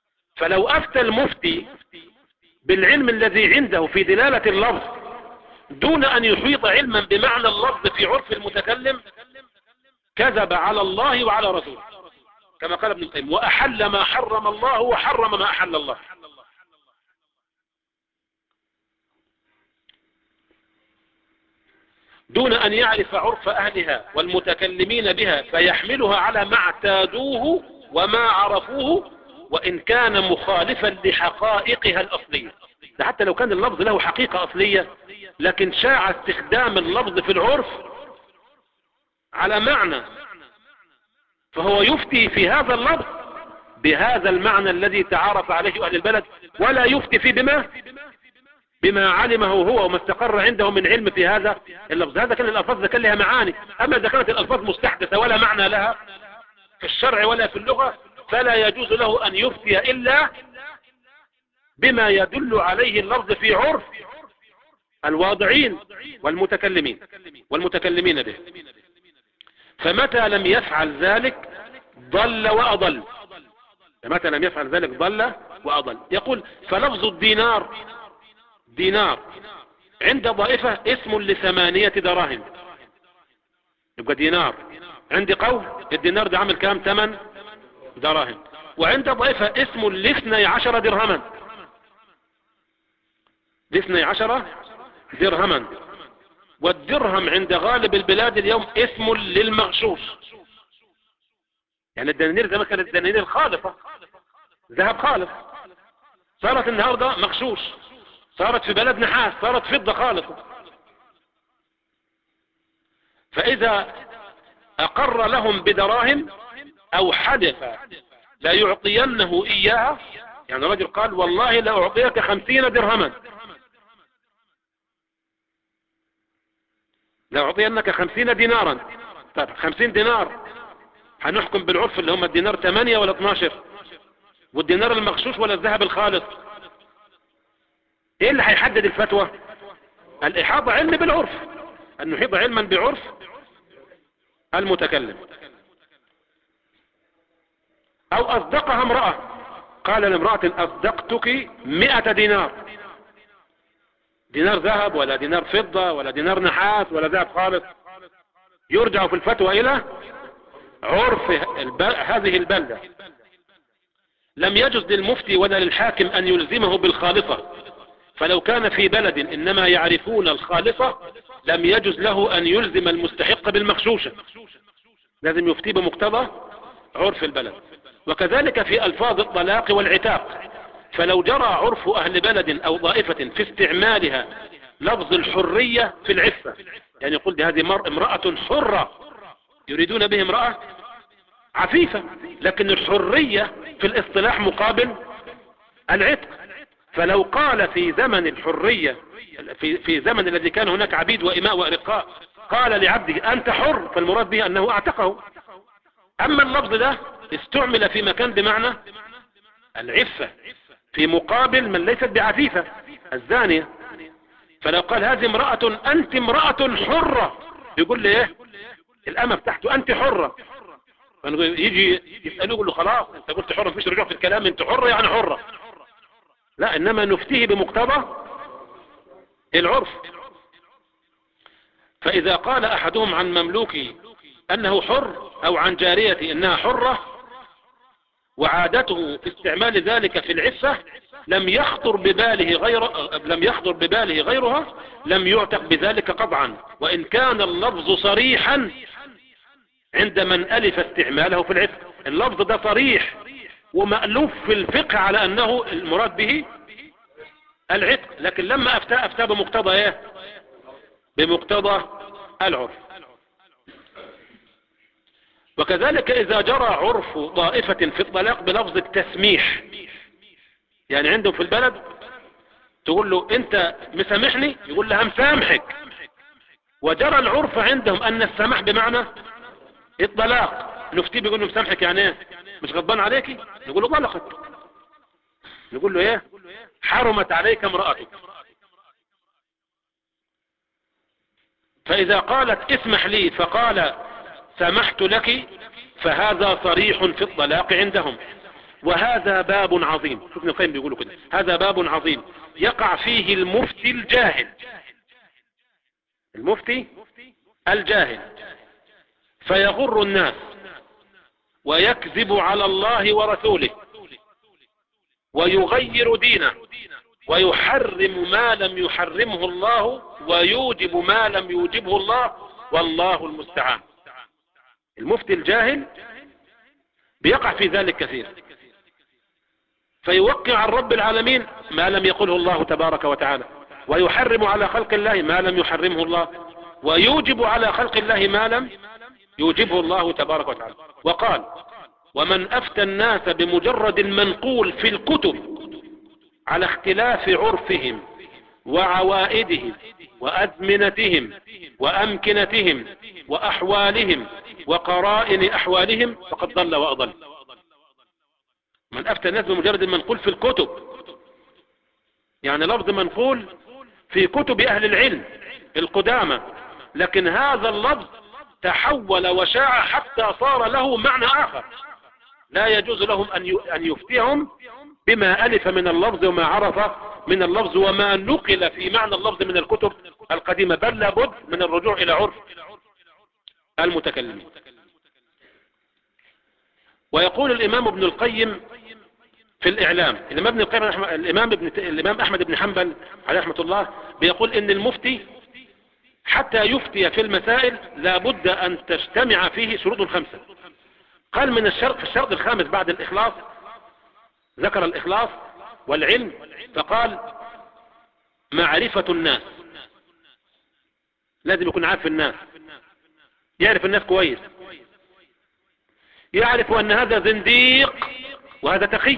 فلو افتى المفتي بالعلم الذي عنده في دلالة اللفظ دون أن يحيط علما بمعنى اللفظ في عرف المتكلم كذب على الله وعلى رسوله، كما قال ابن القيم: وأحل ما حرم الله وحرم ما أحل الله. دون أن يعرف عرف أهلها والمتكلمين بها فيحملها على ما اعتادوه وما عرفوه، وإن كان مخالفا لحقائقها الأصلية. ده حتى لو كان اللفظ له حقيقة أصلية، لكن شاع استخدام اللفظ في العرف على معنى، فهو يفتي في هذا اللفظ بهذا المعنى الذي تعارف عليه أهل البلد، ولا يفتي فيه بما علمه هو وما استقر عنده من علم في هذا اللفظ. هذا كان الألفاظ كان لها معاني. أما إذا كانت الألفاظ مستحدثة ولا معنى لها في الشرع ولا في اللغة، فلا يجوز له أن يفتي إلا بما يدل عليه اللفظ في عرف الواضعين والمتكلمين به. فمتى لم يفعل ذلك ضل وأضل. فمتى لم يفعل ذلك ضل وأضل. يقول: فلفظ الدينار عند ضائفة اسم ل8 دراهم، يبقى دينار. عندي قول الدينار ده عامل كام؟ 8 دراهم. وعند ضائفة اسم ل12 درهما، ل12 درهما. والدرهم عند غالب البلاد اليوم اسم للمغشوش. يعني الدنانير زي ما كانت الدنانير خالصة، ذهب خالص، صارت النهاردة مغشوش، صارت في بلد نحاس، صارت فضة خالصة. فإذا أقر لهم بدراهم أو حلف لا يعطينه إياها، يعني رجل قال: والله لا أعطيك 50 درهما، لا أعطينك 50 دينارا. طيب 50 دينار هنحكم بالعرف اللي هم الدينار 8 ولا 12؟ والدينار المغشوش ولا الذهب الخالص؟ ايه اللي هيحدد الفتوى؟ الإحاطة علم بالعرف، أن نحيط علما بعرف المتكلم. أو أصدقها امرأة، قال لامرأة: أصدقتك 100 دينار، دينار ذهب ولا دينار فضة ولا دينار نحاس ولا ذهب خالص. يرجع في الفتوى إلى عرف هذه البلدة. لم يجوز للمفتي ولا للحاكم أن يلزمه بالخالصة، فلو كان في بلد إنما يعرفون الخالصة لم يجوز له أن يلزم المستحق بالمغشوشة، لازم يفتي بمقتضى عرف البلد. وكذلك في ألفاظ الطلاق والعتاق، فلو جرى عرف أهل بلد أو طائفة في استعمالها لفظ الحرية في العفة، يعني يقول هذه امرأة حرة، يريدون به امرأة عفيفة، لكن الحرية في الاصطلاح مقابل العتق. فلو قال في زمن الحرية، في زمن الذي كان هناك عبيد وإماء وإرقاء، قال لعبده أنت حر، فالمراد به أنه أعتقه. أما اللفظ ده استعمل في مكان بمعنى العفة في مقابل من ليست بعفيفة، الزانية. فلو قال هذه امرأة، أنت امرأة حرة، يقول لي ايه؟ الأمة بتاعته أنت حرة. يجي يسأله يقول له خلاص أنت قلت حرة، مفيش رجوع في الكلام، أنت حرة يعني حرة. لا، إنما نفتيه بمقتضى العرف. فإذا قال أحدهم عن مملوكه أنه حر، أو عن جاريته أنها حرة، وعادته في استعمال ذلك في العفة، لم يخطر بباله غيرها، لم يعتق بذلك قطعا، وإن كان اللفظ صريحا عند من ألف استعماله في العفة. اللفظ ده صريح ومألوف في الفقه على أنه المراد به العتق، لكن لما أفتى بمقتضى ايه؟ بمقتضى العرف. وكذلك إذا جرى عرف طائفة في الطلاق بلفظ التسميح، يعني عندهم في البلد تقول له أنت مسامحني، يقول لها مسامحك، وجرى العرف عندهم أن السماح بمعنى الطلاق. نفتي بيقول له مسامحك يعني ايه؟ مش غضبان عليكي؟ نقول له طلقت. نقول له ايه؟ حرمت عليك امرأتك. فإذا قالت اسمح لي فقال سمحت لك، فهذا صريح في الطلاق عندهم. وهذا باب عظيم، ابن القيم بيقولوا كده: هذا باب عظيم يقع فيه المفتي الجاهل المفتي الجاهل فيغر الناس ويكذب على الله ورسوله ويغير دينه ويحرم ما لم يحرمه الله ويوجب ما لم يوجبه الله، والله المستعان. المفتي الجاهل بيقع في ذلك كثير، فيوقع عن رب العالمين ما لم يقله الله تبارك وتعالى، ويحرم على خلق الله ما لم يحرمه الله، ويوجب على خلق الله ما لم يوجبه الله تبارك وتعالى. وقال: ومن أفتى الناس بمجرد المنقول في الكتب على اختلاف عرفهم وعوائدهم وأزمنتهم وأمكنتهم وأحوالهم وقرائن أحوالهم فقد ضل وأضل. من أفتى الناس بمجرد المنقول في الكتب، يعني لفظ منقول في كتب أهل العلم القدامى، لكن هذا اللفظ تحول وشاع حتى صار له معنى آخر، لا يجوز لهم أن يفتيهم بما ألف من اللفظ وما عرف من اللفظ وما نقل في معنى اللفظ من الكتب القديمة، بل لابد من الرجوع إلى عرف المتكلمين. ويقول الإمام ابن القيم في الإعلام، الإمام أحمد بن حنبل عليه رحمة الله بيقول إن المفتي حتى يفتي في المسائل لابد أن تجتمع فيه شروط 5. قال من الشرط الخامس بعد الإخلاص، ذكر الإخلاص والعلم، فقال معرفة الناس، لازم يكون عارف الناس، يعرف الناس كويس، يعرف أن هذا زنديق وهذا تقي،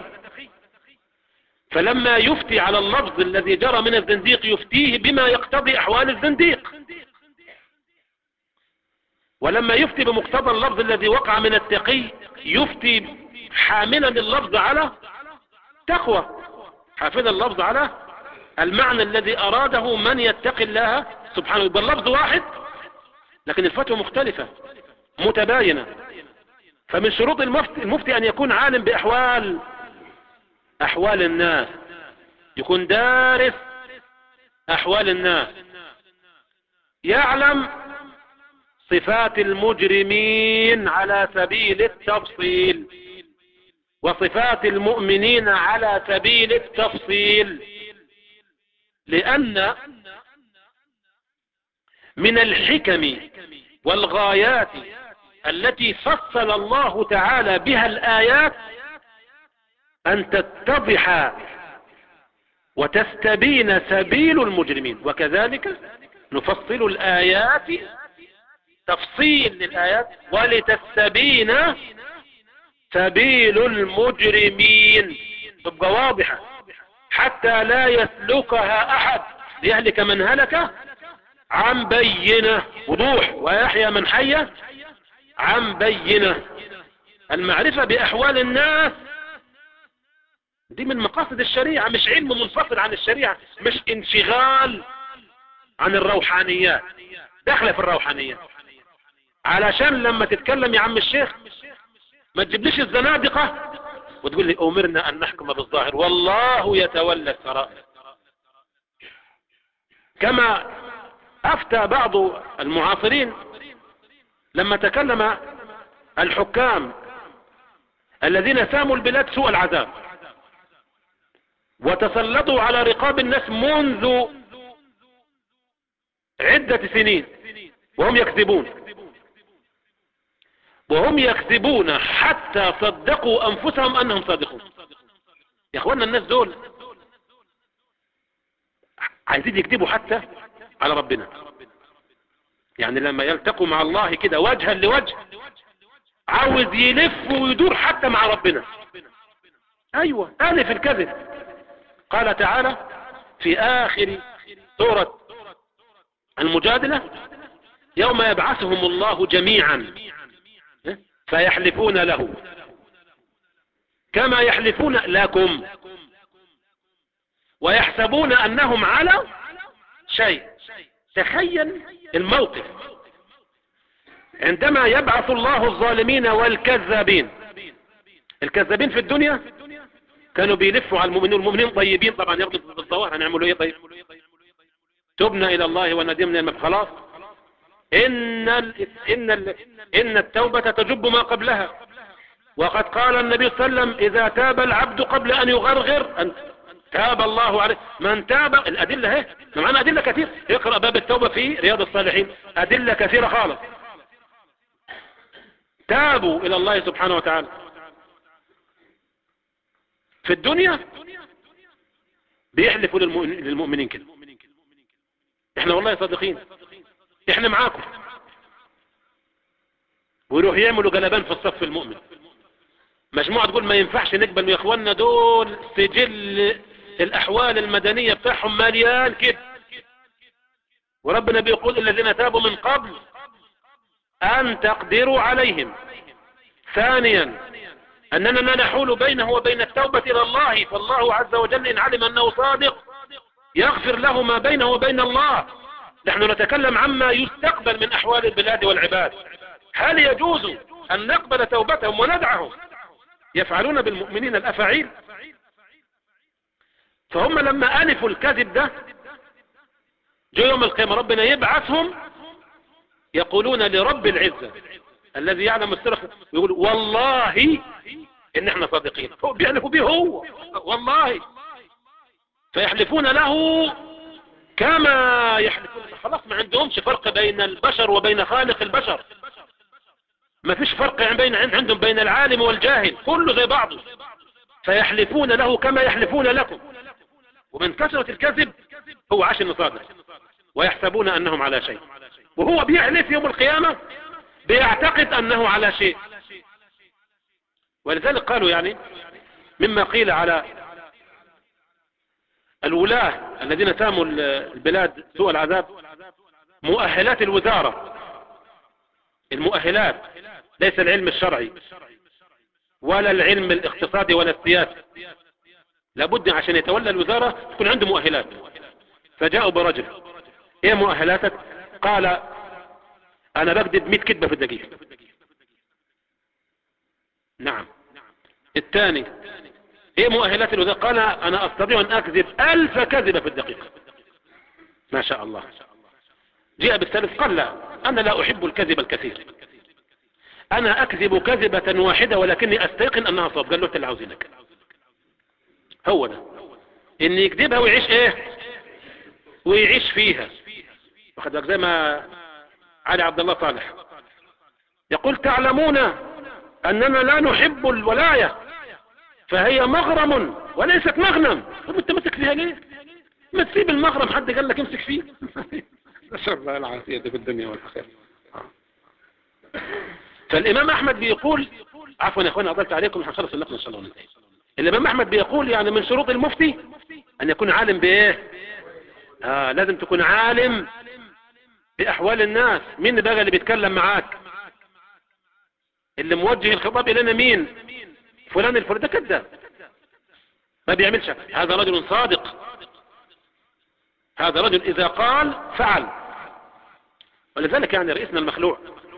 فلما يفتي على اللفظ الذي جرى من الزنديق يفتيه بما يقتضي أحوال الزنديق، ولما يفتي بمقتضى اللفظ الذي وقع من التقي يفتي حاملا اللفظ على تقوى، حافظ اللفظ على المعنى الذي أراده من يتقي الله سبحانه. يبقى اللفظ واحد لكن الفتوى مختلفة متباينة. فمن شروط المفتي أن يكون عالم بأحوال الناس، يكون دارس أحوال الناس، يعلم صفات المجرمين على سبيل التفصيل وصفات المؤمنين على سبيل التفصيل، لأن من الحكم والغايات التي فصل الله تعالى بها الآيات أن تتضح وتستبين سبيل المجرمين، وكذلك نفصل الآيات تفصيل للآيات ولتستبين سبيل المجرمين، تبقى واضحة حتى لا يسلكها أحد ليهلك من هلك عن بينة، وضوح، ويحيى من حي عن بينة. المعرفة بأحوال الناس دي من مقاصد الشريعة، مش علم منفصل عن الشريعة، مش انشغال عن الروحانيات، داخله في الروحانيات. علشان لما تتكلم يا عم الشيخ ما تجيبليش الزنادقة وتقول لي أمرنا أن نحكم بالظاهر والله يتولى السرائر. كما أفتى بعض المعاصرين لما تكلم الحكام الذين ساموا البلاد سوء العذاب وتسلطوا على رقاب الناس منذ عدة سنين وهم يكذبون حتى صدقوا أنفسهم أنهم صادقون. يا أخوانا الناس دول عايزين يكذبوا حتى على ربنا، يعني لما يلتقوا مع الله كده وجها لوجه عاوز يلف ويدور حتى مع ربنا. أيوة، ألف الكذب. قال تعالى في آخر سورة المجادلة: يوم يبعثهم الله جميعا فيحلفون له كما يحلفون لكم ويحسبون أنهم على شيء. تخيل الموقف عندما يبعث الله الظالمين والكذابين. الكذابين في الدنيا كانوا بيلفوا على المؤمنين، والمؤمنين طيبين طبعا ياخذوا بالظواهر، هنعملوا ايه؟ طيب تبنا الى الله وندمنا خلاص إن التوبة تجب ما قبلها. وقد قال النبي صلى الله عليه وسلم إذا تاب العبد قبل أن يغرغر أن تاب الله عليه. من تاب، الأدلة هي معنا أدلة كثير، اقرأ باب التوبة في رياض الصالحين، أدلة كثيرة خالص. تابوا إلى الله سبحانه وتعالى. في الدنيا بيحلفوا للمؤمنين كده، احنا والله صادقين، احنا معاكم، ويروح يعملوا جلبان في الصف المؤمن. مجموعة تقول ما ينفعش نقبل يا اخوانا، دول سجل الاحوال المدنية بتاعهم مليان كده، وربنا بيقول الذين تابوا من قبل ان تقدروا عليهم. ثانيا اننا نحول بينه وبين التوبة الى الله، فالله عز وجل ان علم انه صادق يغفر له ما بينه وبين الله. نحن نتكلم عما يستقبل من احوال البلاد والعباد. هل يجوز ان نقبل توبتهم وندعهم؟ يفعلون بالمؤمنين الافاعيل. فهم لما الفوا الكذب ده، جو يوم القيامة ربنا يبعثهم يقولون لرب العزة الذي يعلم السر، يقول والله ان احنا صادقين. هو بيحلفوا به هو والله، فيحلفون له كما يحلفون. خلاص ما عندهمش فرق بين البشر وبين خالق البشر، ما فيش فرق عندهم بين العالم والجاهل، كله زي بعضه. فيحلفون له كما يحلفون لكم، ومن كثرة الكذب هو عاش انه صادق، ويحسبون انهم على شيء، وهو بيحلف يوم القيامة بيعتقد انه على شيء. ولذلك قالوا يعني مما قيل على الولاة الذين ساموا البلاد سوء العذاب، مؤهلات الوزارة. المؤهلات ليس العلم الشرعي ولا العلم الاقتصادي ولا السياسي، لابد عشان يتولى الوزارة يكون عنده مؤهلات. فجاءوا برجل، ايه مؤهلاتك؟ قال انا بكذب 100 كذبة في الدقيقة. نعم. الثاني ايه مؤهلات الوزارة؟ قال انا استطيع ان اكذب 1000 كذبة في الدقيقة. ما شاء الله. جاء بالثالث قال لا، انا لا احب الكذب الكثير، انا اكذب كذبة واحدة ولكني استيقن انها صواب. قال له انت اللي عاوزينك، هو ده ان يكذبها ويعيش ايه، ويعيش فيها. واخد بالك؟ زي ما علي عبد الله صالح يقول تعلمون اننا لا نحب الولاية فهي مغرم وليست مغنم. طب انت ماسك فيها ليه؟ ما تسيب المغرم، حد قال لك امسك فيه؟ نسأل الله العافية في الدنيا والآخرة. فالامام احمد بيقول، عفوا يا اخوانا اطلت عليكم، هنخلص اللقاء ان شاء الله وننتهي. الامام احمد بيقول يعني من شروط المفتي ان يكون عالم بايه؟ لازم تكون عالم باحوال الناس. مين بقى اللي بيتكلم معاك؟ اللي موجه الخطاب الينا مين؟ فلان الفلاني. ده كذاب، ما بيعملش. هذا رجل صادق، هذا رجل اذا قال فعل. ولذلك يعني رئيسنا المخلوع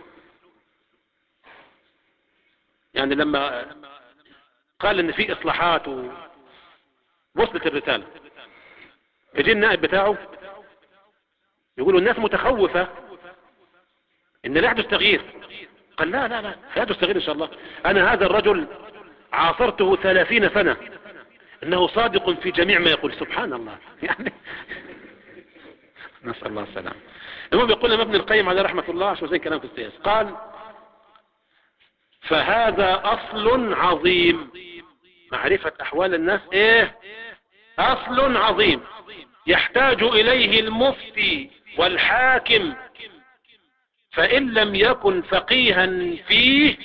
يعني لما قال ان في اصلاحات ووصلت الرسالة، يجي النائب بتاعه يقولوا الناس متخوفة ان لا يحدث تغيير. قال لا لا لا، سيحدث تغيير ان شاء الله. انا هذا الرجل عاصرته 30 سنة، انه صادق في جميع ما يقول. سبحان الله يعني. نسأل الله السلام. المهم يقول لنا ابن القيم عليه رحمة الله، شو زي كلام في السياسة، قال فهذا اصل عظيم. معرفة احوال الناس ايه؟ اصل عظيم يحتاج اليه المفتي والحاكم، فان لم يكن فقيها فيه،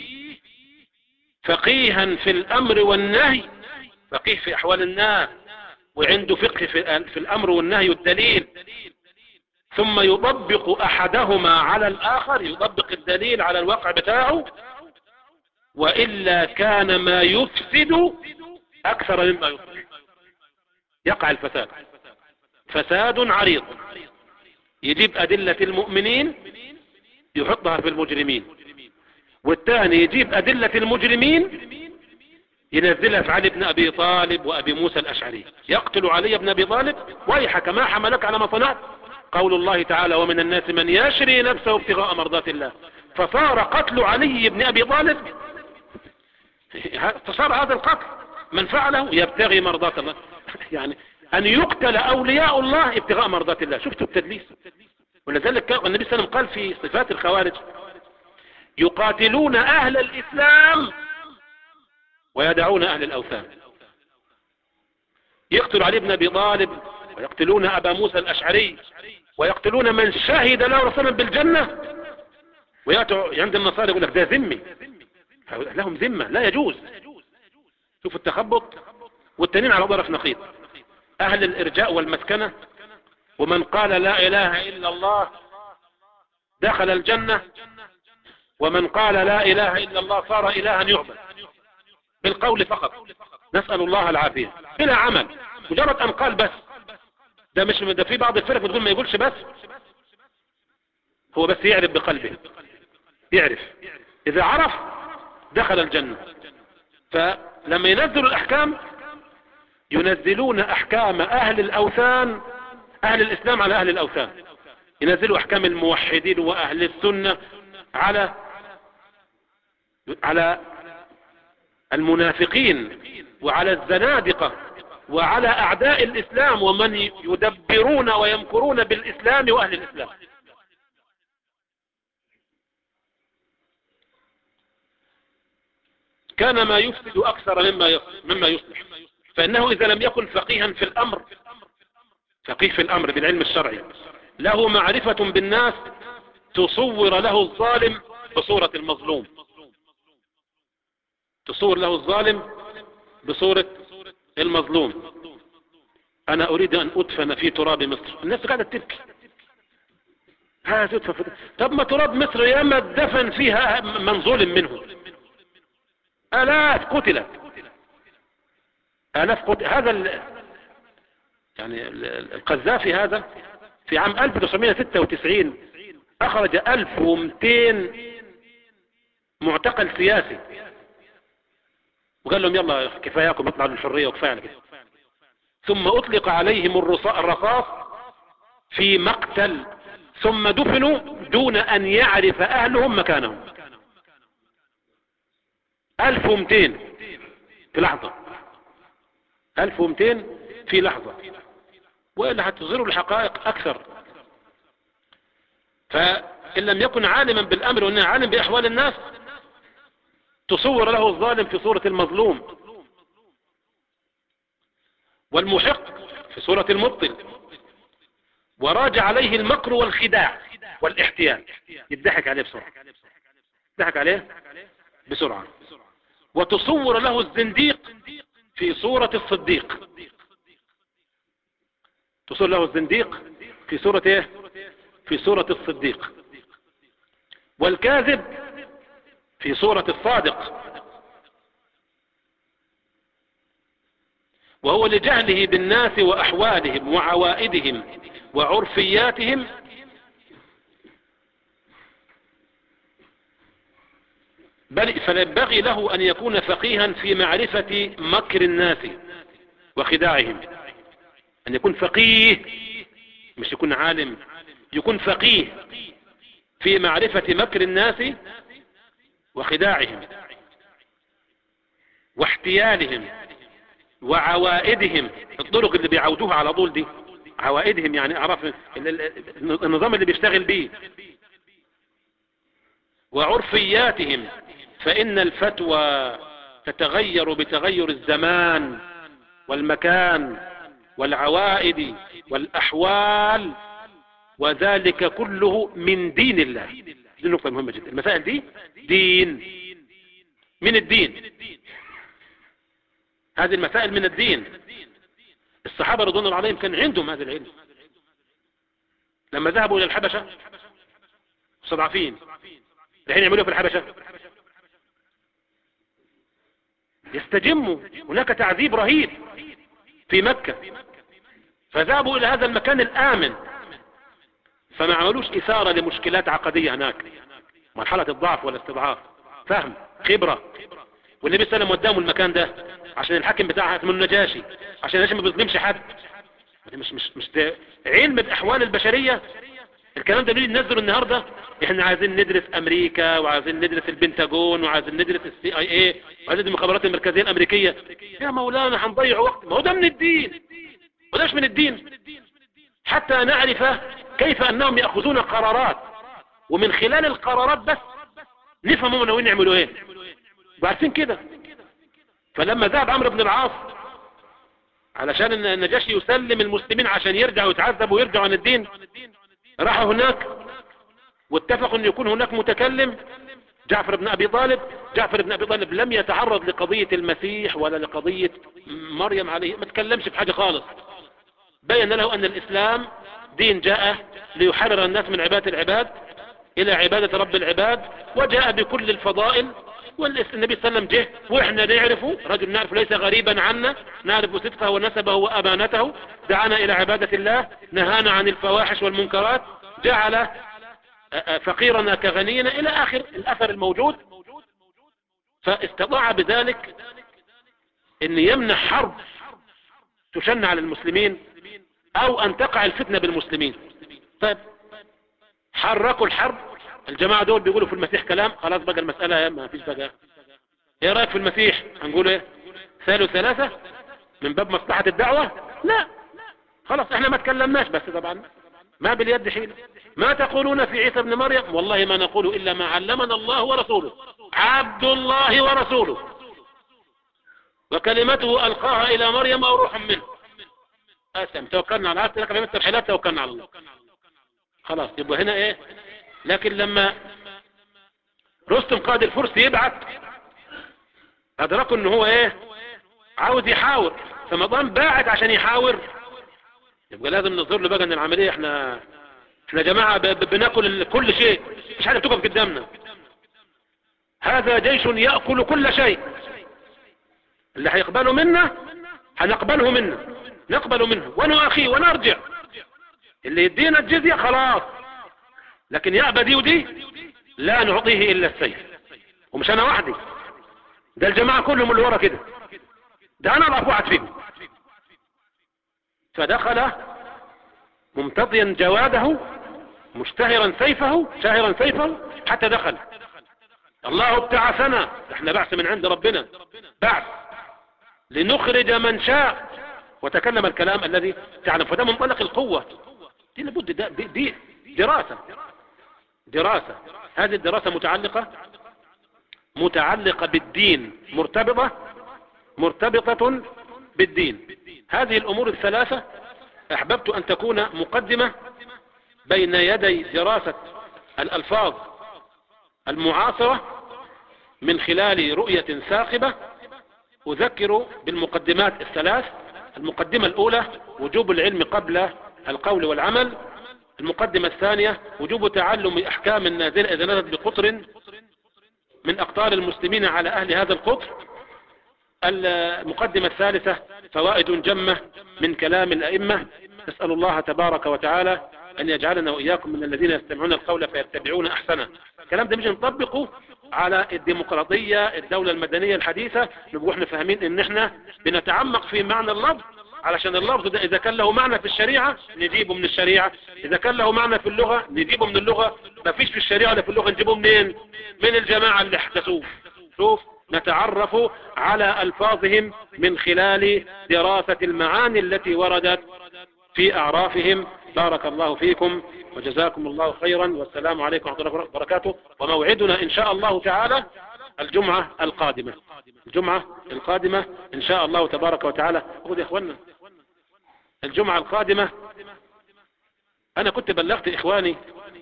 فقيها في الامر والنهي، فقيه في احوال الناس وعنده فقه في الامر والنهي والدليل، ثم يطبق احدهما على الاخر، يطبق الدليل على الواقع بتاعه، وإلا كان ما يفسد أكثر مما يصلح. يقع الفساد، فساد عريض. يجيب أدلة المؤمنين يحطها في المجرمين، والثاني يجيب أدلة المجرمين ينزلها في علي بن أبي طالب وأبي موسى الأشعري. يقتل علي بن أبي طالب ويحك ما حملك على ما صنعت. قول الله تعالى ومن الناس من يشري نفسه ابتغاء مرضات الله، فصار قتل علي بن أبي طالب، فصار هذا القتل من فعله يبتغي مرضات الله. يعني أن يقتل أولياء الله ابتغاء مرضات الله. شفتوا التدليس؟ ولذلك النبي صلى الله عليه وسلم قال في صفات الخوارج يقاتلون أهل الإسلام ويدعون أهل الأوثان. يقتل علي بن أبي طالب، ويقتلون أبا موسى الأشعري، ويقتلون من شهد له رسولا بالجنة، ويأتوا عند النصارى يقول لك ده ذمي، لهم ذمة لا يجوز. شوفوا التخبط. والتانيين على ظرف نقيض، أهل الإرجاء والمسكنة، ومن قال لا إله إلا الله دخل الجنة، ومن قال لا إله إلا الله صار إلها يعبد بالقول فقط، نسأل الله العافية، بلا عمل، مجرد أن قال بس. ده مش ده في بعض الفرق بتقول ما يقولش بس، هو بس يعرف بقلبه، يعرف، إذا عرف دخل الجنة. فلما ينزلوا الأحكام ينزلون أحكام أهل الأوثان، أهل الإسلام على أهل الأوثان، ينزلوا أحكام الموحدين وأهل السنة على المنافقين وعلى الزنادقة وعلى أعداء الإسلام ومن يدبرون ويمكرون بالإسلام وأهل الإسلام. كان ما يفسد أكثر مما يصلح، فإنه إذا لم يكن فقيها في الأمر، فقيه في الأمر بالعلم الشرعي، له معرفة بالناس، تصور له الظالم بصورة المظلوم، تصور له الظالم بصورة المظلوم. أنا أريد أن أدفن في تراب مصر، الناس قاعدة تبكي، طب ما تراب مصر ياما دفن فيها من ظلم منهم، آلاف قتلت، آلاف قتل. يعني القذافي هذا في عام 1996 أخرج 1200 معتقل سياسي، وقال لهم يلا كفاياكم اطلعوا للحرية وكفاية كده. ثم أطلق عليهم الرصاص في مقتل، ثم دفنوا دون أن يعرف أهلهم مكانهم. 1200 في لحظة، 1200 في لحظة، وإلا هتظهروا الحقائق أكثر. فإن لم يكن عالما بالأمر وإنه عالم بأحوال الناس، تصور له الظالم في صورة المظلوم، والمحق في صورة المبطل، وراجع عليه المكر والخداع والاحتيال، يضحك عليه بسرعة، يضحك عليه بسرعة. وتصور له الزنديق في صورة الصديق، تصور له الزنديق في صورة ايه؟ في صورة الصديق. والكاذب في صورة الصادق، وهو لجهله بالناس وأحوالهم وعوائدهم وعرفياتهم بل فينبغي له أن يكون فقيها في معرفة مكر الناس وخداعهم. أن يكون فقيه، مش يكون عالم، يكون فقيه في معرفة مكر الناس وخداعهم واحتيالهم وعوائدهم، الطرق اللي بيعودوها على طول دي عوائدهم، يعني اعرف النظام اللي بيشتغل بيه، وعرفياتهم، فإن الفتوى تتغير بتغير الزمان والمكان والعوائد والأحوال، وذلك كله من دين الله. دي نقطة مهمة جدا، المسائل دي دين، من الدين، هذه المسائل من الدين. الصحابة رضوان الله عليهم كان عندهم هذا العلم، لما ذهبوا إلى الحبشة مستضعفين، الحين يعملوا في الحبشة يستجموا، هناك تعذيب رهيب في مكة، فذهبوا إلى هذا المكان الآمن، فما عملوش إثارة لمشكلات عقدية هناك، مرحلة الضعف والاستضعاف، فهم، خبرة. والنبي صلى الله عليه وسلم قدامه المكان ده عشان الحاكم بتاعها اسمه النجاشي، عشان النجاشي ما بيظلمش حد، مش ده علم بأحوال البشرية؟ الكلام ده ليه ننزله النهاردة؟ احنا عايزين ندرس امريكا، وعايزين ندرس البنتاجون، وعايزين ندرس CIA، وعايزين المخابرات المركزية الامريكية. يا مولانا هنضيع وقت، ما هو ده من الدين وده مش من الدين. حتى نعرف كيف انهم يأخذون قرارات، ومن خلال القرارات بس نفهم هم ناويين يعملوا ايه، وعارفين كده. فلما ذهب عمرو بن العاص علشان النجاشي يسلم المسلمين عشان يرجعوا يتعذبوا ويرجعوا عن الدين، راحوا هناك واتفقوا ان يكون هناك متكلم جعفر بن ابي طالب. جعفر بن ابي طالب لم يتعرض لقضية المسيح ولا لقضية مريم عليه، ما تكلمش في حاجة خالص. بين له ان الاسلام دين جاء ليحرر الناس من عبادة العباد الى عبادة رب العباد، وجاء بكل الفضائل. والنبي صلى الله عليه وسلم جه واحنا نعرفه، رجل نعرف ليس غريبا عنا، نعرف صدقه ونسبه وامانته، دعانا الى عبادة الله، نهانا عن الفواحش والمنكرات، جعل فقيرنا كغنينا، الى اخر الاثر الموجود. فاستطاع بذلك ان يمنع حرب تشن على المسلمين، او ان تقع الفتنة بالمسلمين. طيب حركوا الحرب، الجماعة دول بيقولوا في المسيح كلام، خلاص بقى المسألة ما فيش بقى. ايه رأيك في المسيح؟ هنقول ايه؟ ثالث ثلاثة من باب مصلحة الدعوة؟ لا، خلاص احنا ما تكلمناش، بس طبعا ما باليد حيلة. ما تقولون في عيسى ابن مريم؟ والله ما نقول الا ما علمنا الله ورسوله، عبد الله ورسوله، وكلمته القاها الى مريم او روح منه. اسم توكلنا على عبد كلمة الحلال، توكلنا على الله. خلاص يبقى هنا ايه؟ لكن لما رستم قائد الفرس يبعث، ادركوا ان هو ايه؟ عاوز يحاور، فما دام باعت عشان يحاور، يبقى لازم نظهر له بقى ان العملية احنا جماعة بناكل كل شيء، مش حاجة بتقف قدامنا. هذا جيش يأكل كل شيء، اللي هيقبله منا هنقبله منه، نقبله منه ونؤخيه ونرجع. اللي يدينا الجزية خلاص، لكن يأبى دي ودي لا نعطيه الا السيف. ومش انا وحدي، ده الجماعة كلهم اللي ورا كده، ده انا اضعف واحد فيهم. فدخل ممتطيا جواده مشتهرا سيفه، شاهرا سيفه، حتى دخل. الله ابتعثنا، احنا بعث من عند ربنا، بعث لنخرج من شاء، وتكلم الكلام الذي تعلم. فده منطلق القوة. دي لابد دي دراسة. هذه الدراسة متعلقة بالدين، مرتبطة بالدين. هذه الامور الثلاثة احببت ان تكون مقدمة بين يدي دراسة الالفاظ المعاصرة من خلال رؤية ثاقبة. اذكر بالمقدمات الثلاث. المقدمة الاولى وجوب العلم قبل القول والعمل. المقدمة الثانية وجوب تعلم احكام النازلة اذا نزلت بقطر من اقطار المسلمين على اهل هذا القطر. المقدمة الثالثة فوائد جمة من كلام الائمة. نسأل الله تبارك وتعالى ان يجعلنا واياكم من الذين يستمعون القول فيتبعون احسنه. الكلام ده مش نطبقه على الديمقراطية، الدولة المدنية الحديثة، نبقى احنا فاهمين ان احنا بنتعمق في معنى اللفظ، علشان اللفظ ده اذا كان له معنى في الشريعة نجيبه من الشريعة، اذا كان له معنى في اللغة نجيبه من اللغة. ما فيش في الشريعة ولا في اللغة نجيبه منين؟ من الجماعة اللي احدثوه. شوف، نتعرف على الفاظهم من خلال دراسة المعاني التي وردت في اعرافهم. بارك الله فيكم وجزاكم الله خيرا، والسلام عليكم ورحمة الله وبركاته. وموعدنا ان شاء الله تعالى الجمعة القادمة ان شاء الله تبارك وتعالى. خذ يا اخوانا الجمعة القادمة. انا كنت بلغت اخواني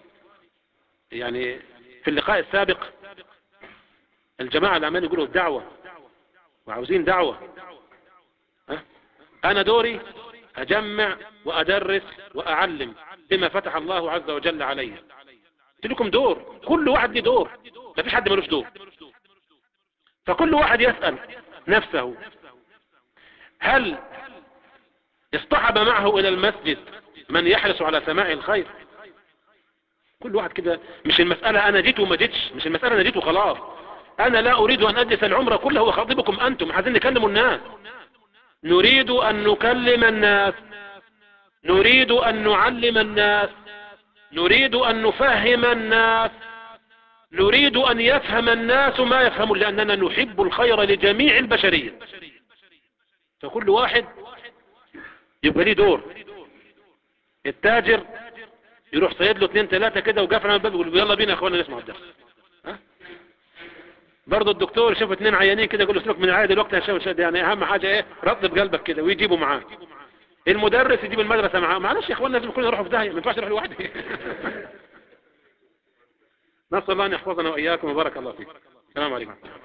يعني في اللقاء السابق، الجماعة اللي عمالين يقولوا الدعوة وعاوزين دعوة، انا دوري اجمع وادرس واعلم بما فتح الله عز وجل علي. قلت لكم دور، كل واحد له دور، ما فيش حد ملوش دور. فكل واحد يسأل نفسه هل اصطحب معه الى المسجد من يحرص على سماع الخير؟ كل واحد كده. مش المسألة انا جيت وما جيتش، مش المسألة انا جيت وخلاص. انا لا اريد ان اجلس العمر كله وخاطبكم انتم، عايزين نكلم الناس، نريد ان نكلم الناس. نريد أن نعلم الناس، نريد أن نفهم الناس، نريد أن يفهم الناس ما يفهمون، لأننا نحب الخير لجميع البشرية. فكل واحد يبقى ليه دور. التاجر يروح صيد له 2 3 كده وقفل على الباب يقول يلا بينا يا اخوانا نسمع الدرس. برضه الدكتور يشوف 2 عيانين كده يقول له سيبك من العيادة دلوقتي يا شباب، يعني اهم حاجه ايه؟ رد بقلبك كده ويجيبه معاه. المدرس يجيب المدرسه معاه. معلش يا اخوانا لازم كلنا نروح في داهيه، ما ينفعش نروح لوحدي. نسال الله ان يحفظنا واياكم وبارك الله فيكم. السلام عليكم.